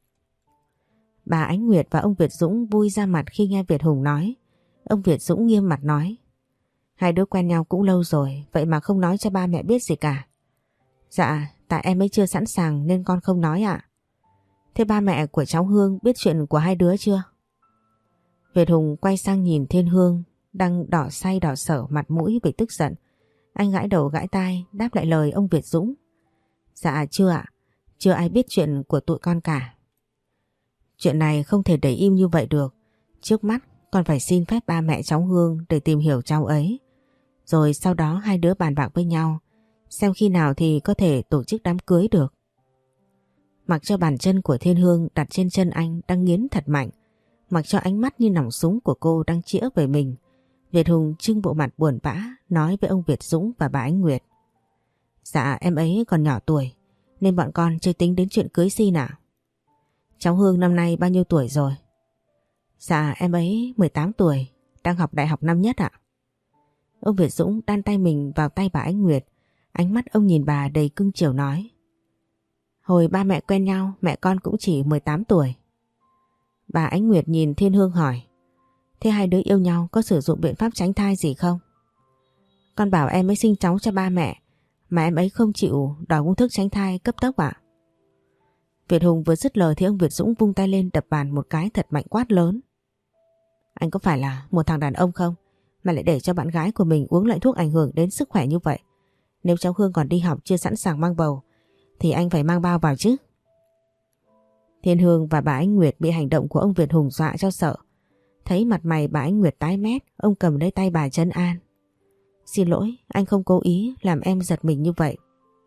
Bà Ánh Nguyệt và ông Việt Dũng vui ra mặt khi nghe Việt Hùng nói. Ông Việt Dũng nghiêm mặt nói. Hai đứa quen nhau cũng lâu rồi, vậy mà không nói cho ba mẹ biết gì cả. Dạ, tại em ấy chưa sẵn sàng nên con không nói ạ. Thế ba mẹ của cháu Hương biết chuyện của hai đứa chưa? Việt Hùng quay sang nhìn Thiên Hương đang đỏ say đỏ sở mặt mũi vì tức giận. Anh gãi đầu gãi tai đáp lại lời ông Việt Dũng. Dạ chưa ạ, chưa ai biết chuyện của tụi con cả. Chuyện này không thể để im như vậy được. Trước mắt con phải xin phép ba mẹ cháu Hương để tìm hiểu cháu ấy. Rồi sau đó hai đứa bàn bạc với nhau, xem khi nào thì có thể tổ chức đám cưới được. Mặc cho bàn chân của Thiên Hương đặt trên chân anh đang nghiến thật mạnh, mặc cho ánh mắt như nòng súng của cô đang chĩa về mình, Việt Hùng trưng bộ mặt buồn bã nói với ông Việt Dũng và bà Ánh Nguyệt. Dạ em ấy còn nhỏ tuổi nên bọn con chưa tính đến chuyện cưới xin ạ. Cháu Hương năm nay bao nhiêu tuổi rồi? Dạ em ấy mười tám tuổi, đang học đại học năm nhất ạ. Ông Việt Dũng đan tay mình vào tay bà Ánh Nguyệt, ánh mắt ông nhìn bà đầy cưng chiều nói. Hồi ba mẹ quen nhau mẹ con cũng chỉ mười tám tuổi. Bà Ánh Nguyệt nhìn Thiên Hương hỏi. Thế hai đứa yêu nhau có sử dụng biện pháp tránh thai gì không? Con bảo em ấy sinh cháu cho ba mẹ mà em ấy không chịu đòi công thức tránh thai cấp tốc ạ. Việt Hùng vừa dứt lời thì ông Việt Dũng vung tay lên đập bàn một cái thật mạnh quát lớn. Anh có phải là một thằng đàn ông không mà lại để cho bạn gái của mình uống loại thuốc ảnh hưởng đến sức khỏe như vậy? Nếu cháu Hương còn đi học chưa sẵn sàng mang bầu thì anh phải mang bao vào chứ. Thiên Hương và bà Ánh Nguyệt bị hành động của ông Việt Hùng dọa cho sợ. Thấy mặt mày bà Ánh Nguyệt tái mét, ông cầm lấy tay bà trấn an. Xin lỗi, anh không cố ý làm em giật mình như vậy.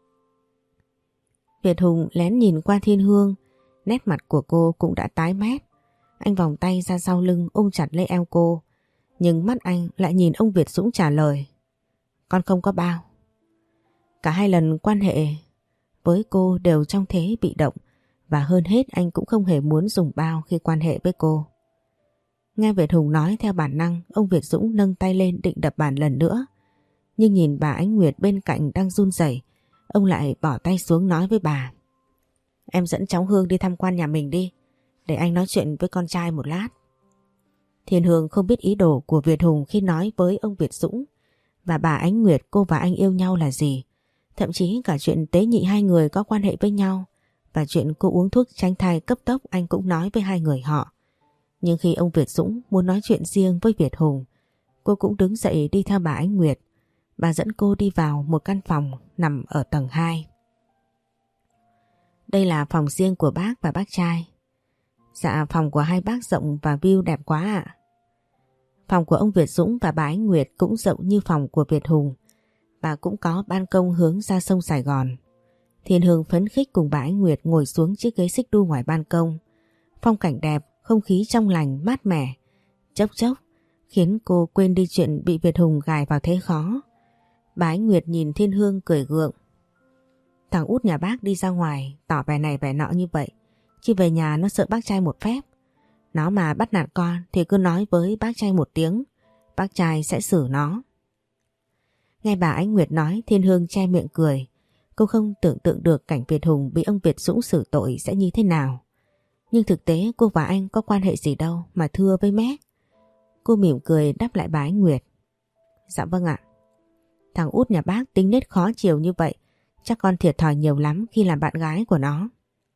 Việt Hùng lén nhìn qua Thiên Hương, nét mặt của cô cũng đã tái mét. Anh vòng tay ra sau lưng ôm chặt lấy eo cô, nhưng mắt anh lại nhìn ông Việt Dũng trả lời. Con không có bao. Cả hai lần quan hệ với cô đều trong thế bị động, và hơn hết anh cũng không hề muốn dùng bao khi quan hệ với cô. Nghe Việt Hùng nói theo bản năng, ông Việt Dũng nâng tay lên định đập bàn lần nữa. Nhưng nhìn bà Ánh Nguyệt bên cạnh đang run rẩy, ông lại bỏ tay xuống nói với bà. Em dẫn cháu Hương đi tham quan nhà mình đi, để anh nói chuyện với con trai một lát. Thiên Hương không biết ý đồ của Việt Hùng khi nói với ông Việt Dũng và bà Ánh Nguyệt cô và anh yêu nhau là gì. Thậm chí cả chuyện tế nhị hai người có quan hệ với nhau và chuyện cô uống thuốc tránh thai cấp tốc anh cũng nói với hai người họ. Nhưng khi ông Việt Dũng muốn nói chuyện riêng với Việt Hùng, cô cũng đứng dậy đi theo bà Ánh Nguyệt. Bà dẫn cô đi vào một căn phòng nằm ở tầng hai. Đây là phòng riêng của bác và bác trai. Dạ phòng của hai bác rộng và view đẹp quá ạ. Phòng của ông Việt Dũng và bà Ánh Nguyệt cũng rộng như phòng của Việt Hùng và cũng có ban công hướng ra sông Sài Gòn. Thiên Hương phấn khích cùng bà Ánh Nguyệt ngồi xuống chiếc ghế xích đu ngoài ban công. Phong cảnh đẹp, không khí trong lành mát mẻ, chốc chốc khiến cô quên đi chuyện bị Việt Hùng gài vào thế khó. Bà Ánh Nguyệt nhìn Thiên Hương cười gượng. Thằng út nhà bác đi ra ngoài tỏ vẻ này vẻ nọ như vậy, chứ về nhà nó sợ bác trai một phép. Nó mà bắt nạt con thì cứ nói với bác trai một tiếng, bác trai sẽ xử nó. Nghe bà Ánh Nguyệt nói, Thiên Hương che miệng cười. Cô không tưởng tượng được cảnh Việt Hùng bị ông Việt Dũng xử tội sẽ như thế nào. Nhưng thực tế cô và anh có quan hệ gì đâu mà thưa với mé. Cô mỉm cười đáp lại bà Ánh Nguyệt. Dạ vâng ạ. Thằng út nhà bác tính nết khó chiều như vậy, chắc con thiệt thòi nhiều lắm khi làm bạn gái của nó.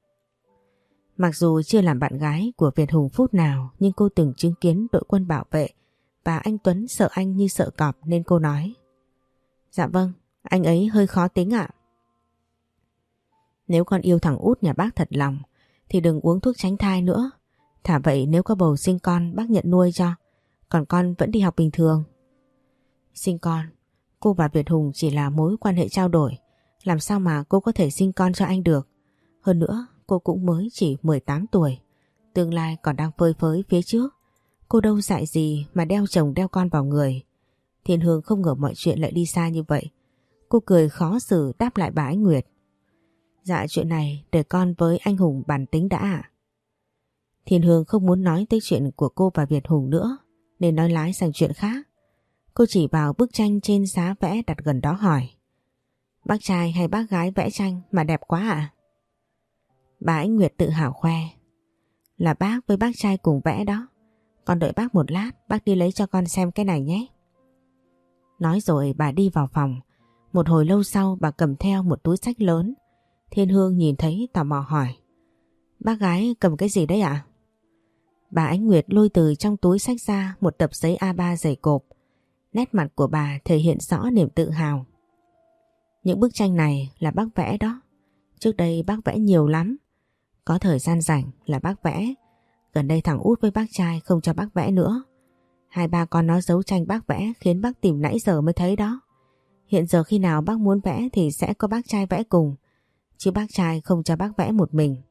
Mặc dù chưa làm bạn gái của Việt Hùng phút nào, nhưng cô từng chứng kiến đội quân bảo vệ và anh Tuấn sợ anh như sợ cọp nên cô nói. Dạ vâng, anh ấy hơi khó tính ạ. Nếu con yêu thằng út nhà bác thật lòng thì đừng uống thuốc tránh thai nữa. Thả vậy nếu có bầu sinh con bác nhận nuôi cho, còn con vẫn đi học bình thường. Sinh con, cô và Việt Hùng chỉ là mối quan hệ trao đổi, làm sao mà cô có thể sinh con cho anh được. Hơn nữa cô cũng mới chỉ mười tám tuổi, tương lai còn đang phơi phới phía trước. Cô đâu dại gì mà đeo chồng đeo con vào người. Thiên Hương không ngờ mọi chuyện lại đi xa như vậy. Cô cười khó xử đáp lại bà Ánh Nguyệt. Dạ chuyện này để con với anh Hùng bàn tính đã ạ. Thiên Hương không muốn nói tới chuyện của cô và Việt Hùng nữa nên nói lái sang chuyện khác. Cô chỉ vào bức tranh trên giá vẽ đặt gần đó hỏi. Bác trai hay bác gái vẽ tranh mà đẹp quá ạ? À? Bà Ánh Nguyệt tự hào khoe. Là bác với bác trai cùng vẽ đó. Con đợi bác một lát, bác đi lấy cho con xem cái này nhé. Nói rồi bà đi vào phòng. Một hồi lâu sau bà cầm theo một túi xách lớn. Thiên Hương nhìn thấy tò mò hỏi. Bác gái cầm cái gì đấy ạ? À? Bà Ánh Nguyệt lôi từ trong túi xách ra một tập giấy a ba dày cộp. Nét mặt của bà thể hiện rõ niềm tự hào. Những bức tranh này là bác vẽ đó. Trước đây bác vẽ nhiều lắm. Có thời gian rảnh là bác vẽ. Gần đây thằng út với bác trai không cho bác vẽ nữa. Hai ba con nó giấu tranh bác vẽ khiến bác tìm nãy giờ mới thấy đó. Hiện giờ khi nào bác muốn vẽ thì sẽ có bác trai vẽ cùng. Chứ bác trai không cho bác vẽ một mình.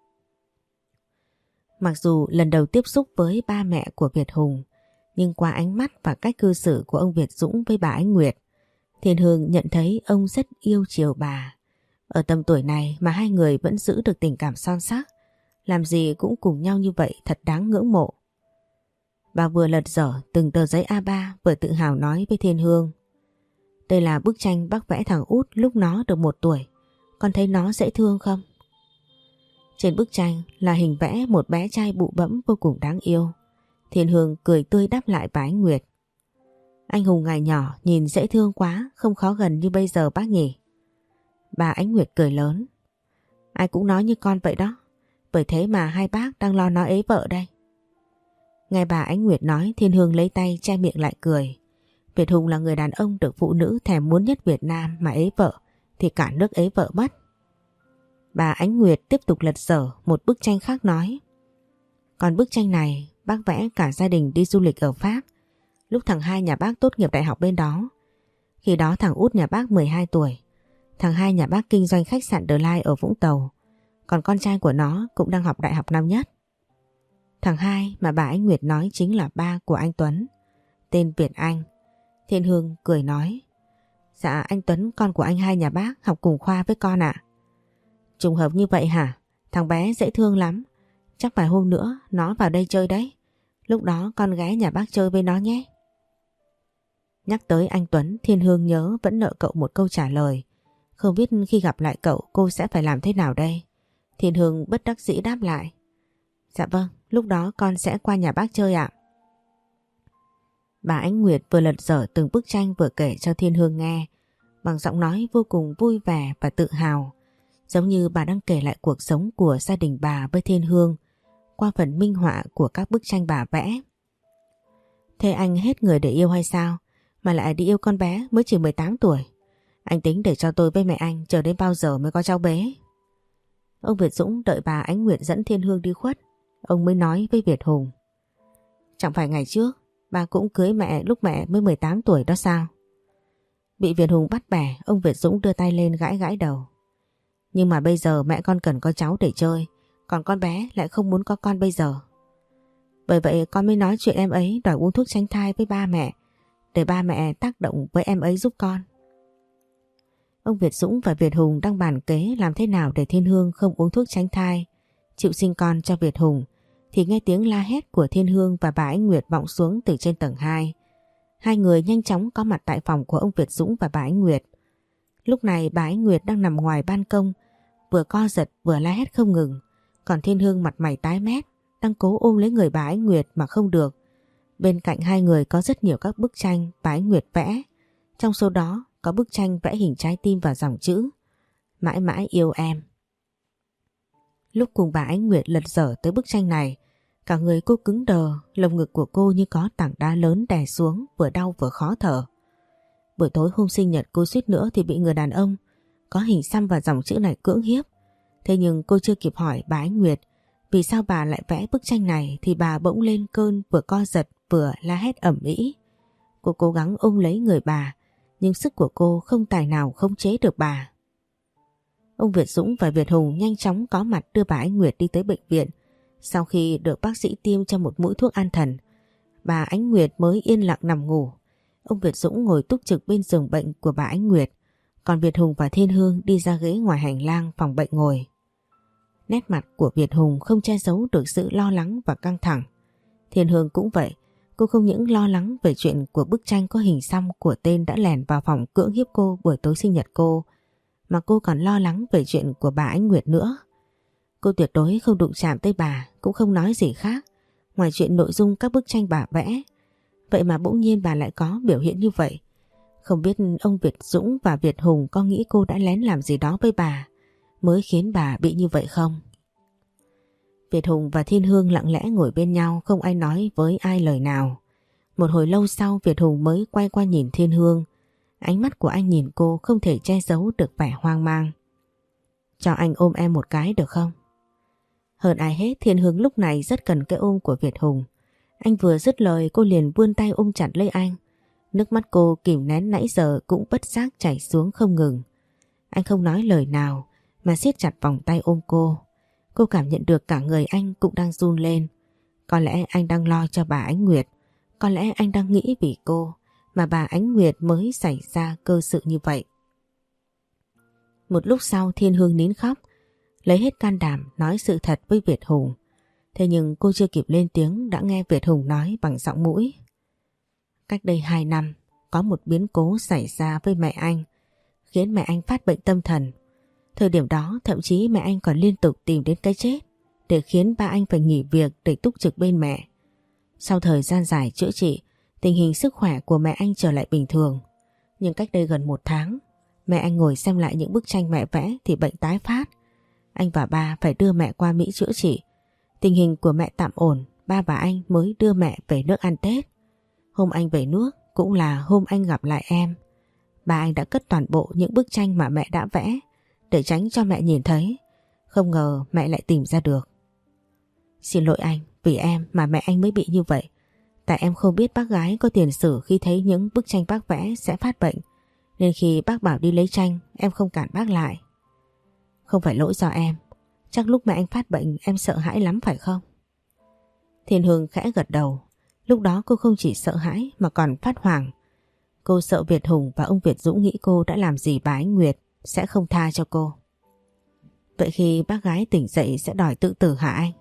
Mặc dù lần đầu tiếp xúc với ba mẹ của Việt Hùng, nhưng qua ánh mắt và cách cư xử của ông Việt Dũng với bà Ánh Nguyệt, Thiên Hương nhận thấy ông rất yêu chiều bà. Ở tầm tuổi này mà hai người vẫn giữ được tình cảm son sắc, làm gì cũng cùng nhau như vậy thật đáng ngưỡng mộ. Bà vừa lật dở từng tờ giấy a ba vừa tự hào nói với Thiên Hương. Đây là bức tranh bác vẽ thằng út lúc nó được một tuổi. Con thấy nó dễ thương không? Trên bức tranh là hình vẽ một bé trai bụ bẫm vô cùng đáng yêu. Thiên Hương cười tươi đáp lại bà Ánh Nguyệt. Anh Hùng ngày nhỏ nhìn dễ thương quá, không khó gần như bây giờ bác nhỉ? Bà Ánh Nguyệt cười lớn. Ai cũng nói như con vậy đó. Bởi thế mà hai bác đang lo nói ế vợ đây. Nghe bà Ánh Nguyệt nói, Thiên Hương lấy tay che miệng lại cười. Việt Hùng là người đàn ông được phụ nữ thèm muốn nhất Việt Nam, mà ế vợ thì cả nước ế vợ mất. Bà Ánh Nguyệt tiếp tục lật dở một bức tranh khác nói. Còn bức tranh này bác vẽ cả gia đình đi du lịch ở Pháp. Lúc thằng hai nhà bác tốt nghiệp đại học bên đó. Khi đó thằng út nhà bác mười hai tuổi. Thằng hai nhà bác kinh doanh khách sạn The Line ở Vũng Tàu. Còn con trai của nó cũng đang học đại học năm nhất. Thằng hai mà bà Ánh Nguyệt nói chính là ba của anh Tuấn, tên Việt Anh. Thiên Hương cười nói. Dạ anh Tuấn con của anh hai nhà bác học cùng khoa với con ạ. Trùng hợp như vậy hả? Thằng bé dễ thương lắm. Chắc vài hôm nữa nó vào đây chơi đấy. Lúc đó con ghé nhà bác chơi với nó nhé. Nhắc tới anh Tuấn, Thiên Hương nhớ vẫn nợ cậu một câu trả lời. Không biết khi gặp lại cậu cô sẽ phải làm thế nào đây? Thiên Hương bất đắc dĩ đáp lại. Dạ vâng, lúc đó con sẽ qua nhà bác chơi ạ. Bà Ánh Nguyệt vừa lật dở từng bức tranh vừa kể cho Thiên Hương nghe, bằng giọng nói vô cùng vui vẻ và tự hào, giống như bà đang kể lại cuộc sống của gia đình bà với Thiên Hương qua phần minh họa của các bức tranh bà vẽ. Thế anh hết người để yêu hay sao mà lại đi yêu con bé mới chỉ mười tám tuổi? Anh tính để cho tôi với mẹ anh chờ đến bao giờ mới có cháu bé? Ông Việt Dũng đợi bà Ánh Nguyệt dẫn Thiên Hương đi khuất, ông mới nói với Việt Hùng. Chẳng phải ngày trước bà cũng cưới mẹ lúc mẹ mới mười tám tuổi đó sao? Bị Việt Hùng bắt bẻ, ông Việt Dũng đưa tay lên gãi gãi đầu. Nhưng mà bây giờ mẹ con cần có cháu để chơi, còn con bé lại không muốn có con bây giờ. Bởi vậy con mới nói chuyện em ấy đòi uống thuốc tránh thai với ba mẹ, để ba mẹ tác động với em ấy giúp con. Ông Việt Dũng và Việt Hùng đang bàn kế làm thế nào để Thiên Hương không uống thuốc tránh thai, chịu sinh con cho Việt Hùng, thì nghe tiếng la hét của Thiên Hương và bà Ánh Nguyệt vọng xuống từ trên tầng hai. Hai người nhanh chóng có mặt tại phòng của ông Việt Dũng và bà Ánh Nguyệt. Lúc này bà Ánh Nguyệt đang nằm ngoài ban công, vừa co giật vừa la hét không ngừng. Còn Thiên Hương mặt mày tái mét, đang cố ôm lấy người bà Ánh Nguyệt mà không được. Bên cạnh hai người có rất nhiều các bức tranh bà Ánh Nguyệt vẽ. Trong số đó có bức tranh vẽ hình trái tim và dòng chữ mãi mãi yêu em. Lúc cùng bà Ánh Nguyệt lật dở tới bức tranh này, cả người cô cứng đờ, lồng ngực của cô như có tảng đá lớn đè xuống, vừa đau vừa khó thở. Buổi tối hôm sinh nhật cô suýt nữa thì bị người đàn ông có hình xăm và dòng chữ này cưỡng hiếp. Thế nhưng cô chưa kịp hỏi bà Ánh Nguyệt vì sao bà lại vẽ bức tranh này thì bà bỗng lên cơn vừa co giật vừa la hét ầm ĩ. Cô cố gắng ôm lấy người bà, nhưng sức của cô không tài nào khống chế được bà. Ông Việt Dũng và Việt Hùng nhanh chóng có mặt đưa bà Ánh Nguyệt đi tới bệnh viện. Sau khi được bác sĩ tiêm cho một mũi thuốc an thần, bà Ánh Nguyệt mới yên lặng nằm ngủ. Ông Việt Dũng ngồi túc trực bên giường bệnh của bà Ánh Nguyệt, còn Việt Hùng và Thiên Hương đi ra ghế ngoài hành lang phòng bệnh ngồi. Nét mặt của Việt Hùng không che giấu được sự lo lắng và căng thẳng. Thiên Hương cũng vậy, cô không những lo lắng về chuyện của bức tranh có hình xăm của tên đã lèn vào phòng cưỡng hiếp cô buổi tối sinh nhật cô, mà cô còn lo lắng về chuyện của bà Ánh Nguyệt nữa. Cô tuyệt đối không đụng chạm tới bà, cũng không nói gì khác ngoài chuyện nội dung các bức tranh bà vẽ. Vậy mà bỗng nhiên bà lại có biểu hiện như vậy. Không biết ông Việt Dũng và Việt Hùng có nghĩ cô đã lén làm gì đó với bà mới khiến bà bị như vậy không? Việt Hùng và Thiên Hương lặng lẽ ngồi bên nhau, không ai nói với ai lời nào. Một hồi lâu sau Việt Hùng mới quay qua nhìn Thiên Hương. Ánh mắt của anh nhìn cô không thể che giấu được vẻ hoang mang. Cho anh ôm em một cái được không? Hơn ai hết Thiên Hương lúc này rất cần cái ôm của Việt Hùng. Anh vừa dứt lời cô liền vươn tay ôm chặt lấy anh. Nước mắt cô kìm nén nãy giờ cũng bất giác chảy xuống không ngừng. Anh không nói lời nào mà siết chặt vòng tay ôm cô. Cô cảm nhận được cả người anh cũng đang run lên. Có lẽ anh đang lo cho bà Ánh Nguyệt. Có lẽ anh đang nghĩ vì cô mà bà Ánh Nguyệt mới xảy ra cơ sự như vậy. Một lúc sau Thiên Hương nín khóc, lấy hết can đảm nói sự thật với Việt Hùng. Thế nhưng cô chưa kịp lên tiếng đã nghe Việt Hùng nói bằng giọng mũi. Cách đây hai năm, có một biến cố xảy ra với mẹ anh, khiến mẹ anh phát bệnh tâm thần. Thời điểm đó thậm chí mẹ anh còn liên tục tìm đến cái chết để khiến ba anh phải nghỉ việc để túc trực bên mẹ. Sau thời gian dài chữa trị, tình hình sức khỏe của mẹ anh trở lại bình thường. Nhưng cách đây gần một tháng, mẹ anh ngồi xem lại những bức tranh mẹ vẽ thì bệnh tái phát. Anh và ba phải đưa mẹ qua Mỹ chữa trị. Tình hình của mẹ tạm ổn, ba và anh mới đưa mẹ về nước ăn Tết. Hôm anh về nước cũng là hôm anh gặp lại em. Ba anh đã cất toàn bộ những bức tranh mà mẹ đã vẽ để tránh cho mẹ nhìn thấy. Không ngờ mẹ lại tìm ra được. Xin lỗi anh, vì em mà mẹ anh mới bị như vậy. Tại em không biết bác gái có tiền sử khi thấy những bức tranh bác vẽ sẽ phát bệnh, nên khi bác bảo đi lấy tranh em không cản bác lại. Không phải lỗi do em. Chắc lúc mẹ anh phát bệnh em sợ hãi lắm phải không? Thiên Hương khẽ gật đầu. Lúc đó cô không chỉ sợ hãi mà còn phát hoảng. Cô sợ Việt Hùng và ông Việt Dũng nghĩ cô đã làm gì bà Ánh Nguyệt sẽ không tha cho cô. Vậy khi bác gái tỉnh dậy sẽ đòi tự tử hả anh?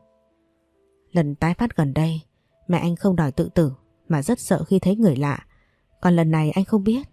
Lần tái phát gần đây, mẹ anh không đòi tự tử mà rất sợ khi thấy người lạ. Còn lần này anh không biết.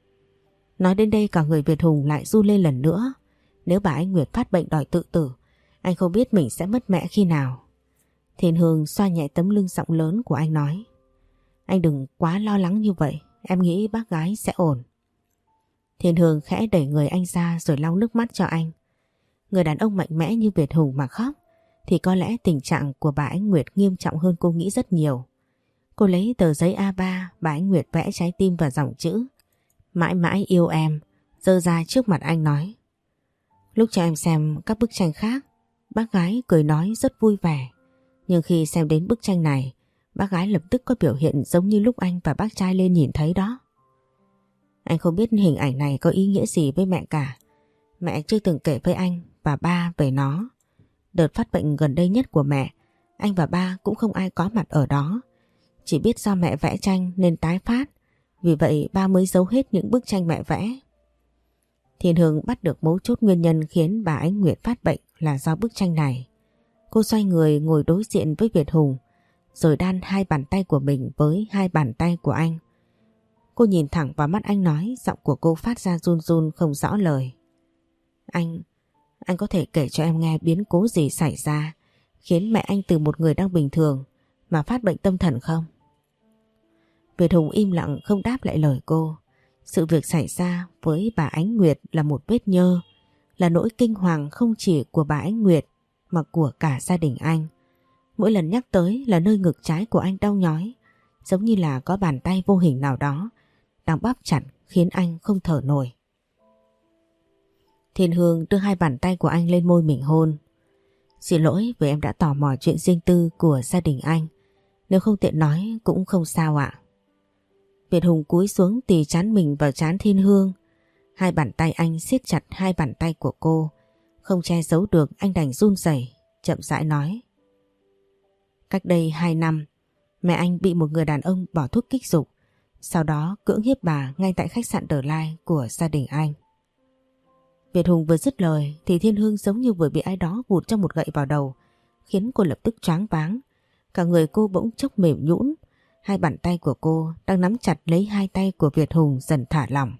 Nói đến đây cả người Việt Hùng lại run lên lần nữa. Nếu bà Ánh Nguyệt phát bệnh đòi tự tử, anh không biết mình sẽ mất mẹ khi nào. Thiên Hương xoa nhẹ tấm lưng rộng lớn của anh nói. Anh đừng quá lo lắng như vậy, em nghĩ bác gái sẽ ổn. Thiên Hương khẽ đẩy người anh ra rồi lau nước mắt cho anh. Người đàn ông mạnh mẽ như Việt Hùng mà khóc thì có lẽ tình trạng của bà Ánh Nguyệt nghiêm trọng hơn cô nghĩ rất nhiều. Cô lấy tờ giấy a ba bà Ánh Nguyệt vẽ trái tim và dòng chữ mãi mãi yêu em, giơ ra trước mặt anh nói. Lúc cho em xem các bức tranh khác, bác gái cười nói rất vui vẻ. Nhưng khi xem đến bức tranh này, bác gái lập tức có biểu hiện giống như lúc anh và bác trai lên nhìn thấy đó. Anh không biết hình ảnh này có ý nghĩa gì với mẹ cả. Mẹ chưa từng kể với anh và ba về nó. Đợt phát bệnh gần đây nhất của mẹ, anh và ba cũng không ai có mặt ở đó. Chỉ biết do mẹ vẽ tranh nên tái phát, vì vậy ba mới giấu hết những bức tranh mẹ vẽ. Thiên Hương bắt được mấu chốt nguyên nhân khiến bà Ánh Nguyệt phát bệnh là do bức tranh này. Cô xoay người ngồi đối diện với Việt Hùng, rồi đan hai bàn tay của mình với hai bàn tay của anh. Cô nhìn thẳng vào mắt anh nói, giọng của cô phát ra run run không rõ lời. Anh, anh có thể kể cho em nghe biến cố gì xảy ra khiến mẹ anh từ một người đang bình thường mà phát bệnh tâm thần không? Việt Hùng im lặng không đáp lại lời cô. Sự việc xảy ra với bà Ánh Nguyệt là một vết nhơ, là nỗi kinh hoàng không chỉ của bà Ánh Nguyệt mà của cả gia đình anh. Mỗi lần nhắc tới là nơi ngực trái của anh đau nhói, giống như là có bàn tay vô hình nào đó đang bóp chặt khiến anh không thở nổi. Thiên Hương đưa hai bàn tay của anh lên môi mình hôn. Xin lỗi vì em đã tò mò chuyện riêng tư của gia đình anh. Nếu không tiện nói cũng không sao ạ. Việt Hùng cúi xuống tì trán mình vào trán Thiên Hương. Hai bàn tay anh siết chặt hai bàn tay của cô. Không che giấu được, anh đành run rẩy, chậm rãi nói. Cách đây hai năm, mẹ anh bị một người đàn ông bỏ thuốc kích dục, sau đó cưỡng hiếp bà ngay tại khách sạn The Line của gia đình anh. Việt Hùng vừa dứt lời thì Thiên Hương giống như vừa bị ai đó vụt cho một gậy vào đầu, khiến cô lập tức choáng váng. Cả người cô bỗng chốc mềm nhũn, hai bàn tay của cô đang nắm chặt lấy hai tay của Việt Hùng dần thả lỏng.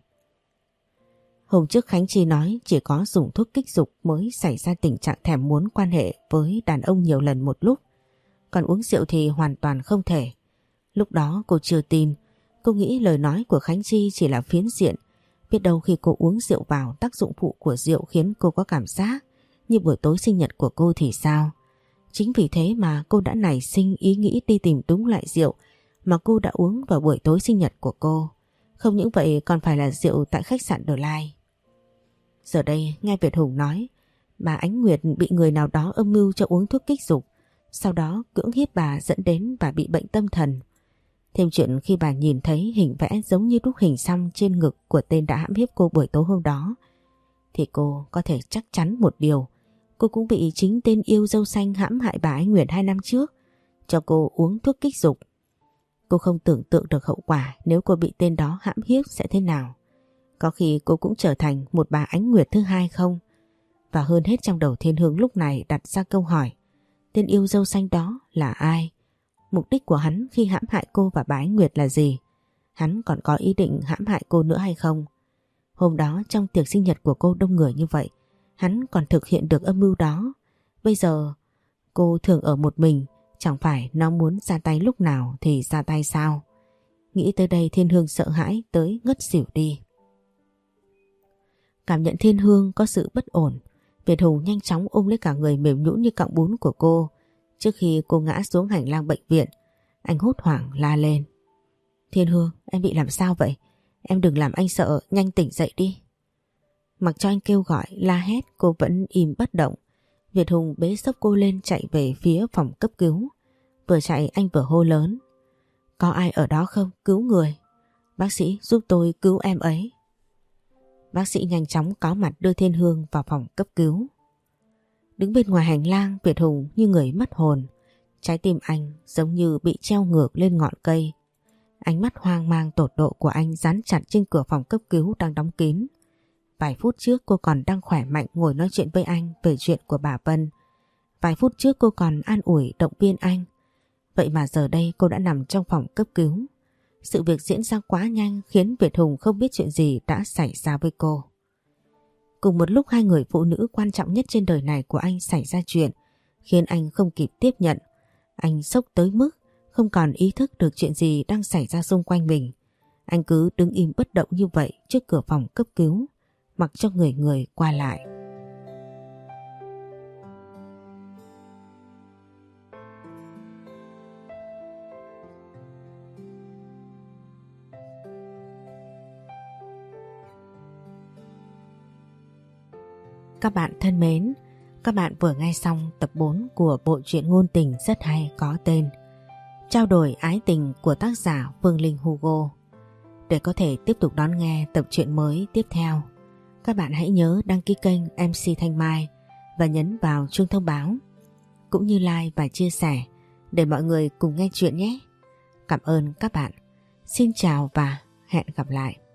Hôm trước Khánh Chi nói chỉ có dùng thuốc kích dục mới xảy ra tình trạng thèm muốn quan hệ với đàn ông nhiều lần một lúc, còn uống rượu thì hoàn toàn không thể. Lúc đó cô chưa tin, cô nghĩ lời nói của Khánh Chi chỉ là phiến diện. Biết đâu khi cô uống rượu vào, tác dụng phụ của rượu khiến cô có cảm giác như buổi tối sinh nhật của cô thì sao? Chính vì thế mà cô đã nảy sinh ý nghĩ đi tìm đúng loại rượu mà cô đã uống vào buổi tối sinh nhật của cô. Không những vậy còn phải là rượu tại khách sạn The Line. Giờ đây nghe Việt Hùng nói bà Ánh Nguyệt bị người nào đó âm mưu cho uống thuốc kích dục, sau đó cưỡng hiếp bà dẫn đến bà bị bệnh tâm thần. Thêm chuyện khi bà nhìn thấy hình vẽ giống như đúc hình xăm trên ngực của tên đã hãm hiếp cô buổi tối hôm đó, thì cô có thể chắc chắn một điều, cô cũng bị chính tên yêu dâu xanh hãm hại bà Ánh Nguyệt hai năm trước, cho cô uống thuốc kích dục. Cô không tưởng tượng được hậu quả nếu cô bị tên đó hãm hiếp sẽ thế nào. Có khi cô cũng trở thành một bà Ánh Nguyệt thứ hai không? Và hơn hết trong đầu Thiên Hương lúc này đặt ra câu hỏi, tên yêu dâu xanh đó là ai? Mục đích của hắn khi hãm hại cô và bà Ánh Nguyệt là gì? Hắn còn có ý định hãm hại cô nữa hay không? Hôm đó trong tiệc sinh nhật của cô đông người như vậy, hắn còn thực hiện được âm mưu đó. Bây giờ cô thường ở một mình, chẳng phải nó muốn ra tay lúc nào thì ra tay sao? Nghĩ tới đây Thiên Hương sợ hãi tới ngất xỉu đi. Cảm nhận Thiên Hương có sự bất ổn, Việt Hùng nhanh chóng ôm lấy cả người mềm nhũn như cọng bún của cô. Trước khi cô ngã xuống hành lang bệnh viện, anh hốt hoảng la lên. Thiên Hương, em bị làm sao vậy? Em đừng làm anh sợ, nhanh tỉnh dậy đi. Mặc cho anh kêu gọi, la hét, cô vẫn im bất động. Việt Hùng bế xốc cô lên chạy về phía phòng cấp cứu. Vừa chạy anh vừa hô lớn. Có ai ở đó không? Cứu người. Bác sĩ giúp tôi cứu em ấy. Bác sĩ nhanh chóng có mặt đưa Thiên Hương vào phòng cấp cứu. Đứng bên ngoài hành lang, Việt Hùng như người mất hồn. Trái tim anh giống như bị treo ngược lên ngọn cây. Ánh mắt hoang mang tột độ của anh dán chặt trên cửa phòng cấp cứu đang đóng kín. Vài phút trước cô còn đang khỏe mạnh ngồi nói chuyện với anh về chuyện của bà Vân. Vài phút trước cô còn an ủi động viên anh. Vậy mà giờ đây cô đã nằm trong phòng cấp cứu. Sự việc diễn ra quá nhanh khiến Việt Hùng không biết chuyện gì đã xảy ra với cô. Cùng một lúc hai người phụ nữ quan trọng nhất trên đời này của anh xảy ra chuyện, khiến anh không kịp tiếp nhận. Anh sốc tới mức không còn ý thức được chuyện gì đang xảy ra xung quanh mình. Anh cứ đứng im bất động như vậy trước cửa phòng cấp cứu, mặc cho người người qua lại. Các bạn thân mến, các bạn vừa nghe xong tập bốn của bộ truyện ngôn tình rất hay có tên Trao đổi ái tình của tác giả Phương Linh Hugo. Để có thể tiếp tục đón nghe tập truyện mới tiếp theo, các bạn hãy nhớ đăng ký kênh em xê Thanh Mai và nhấn vào chuông thông báo, cũng như like và chia sẻ để mọi người cùng nghe chuyện nhé. Cảm ơn các bạn. Xin chào và hẹn gặp lại.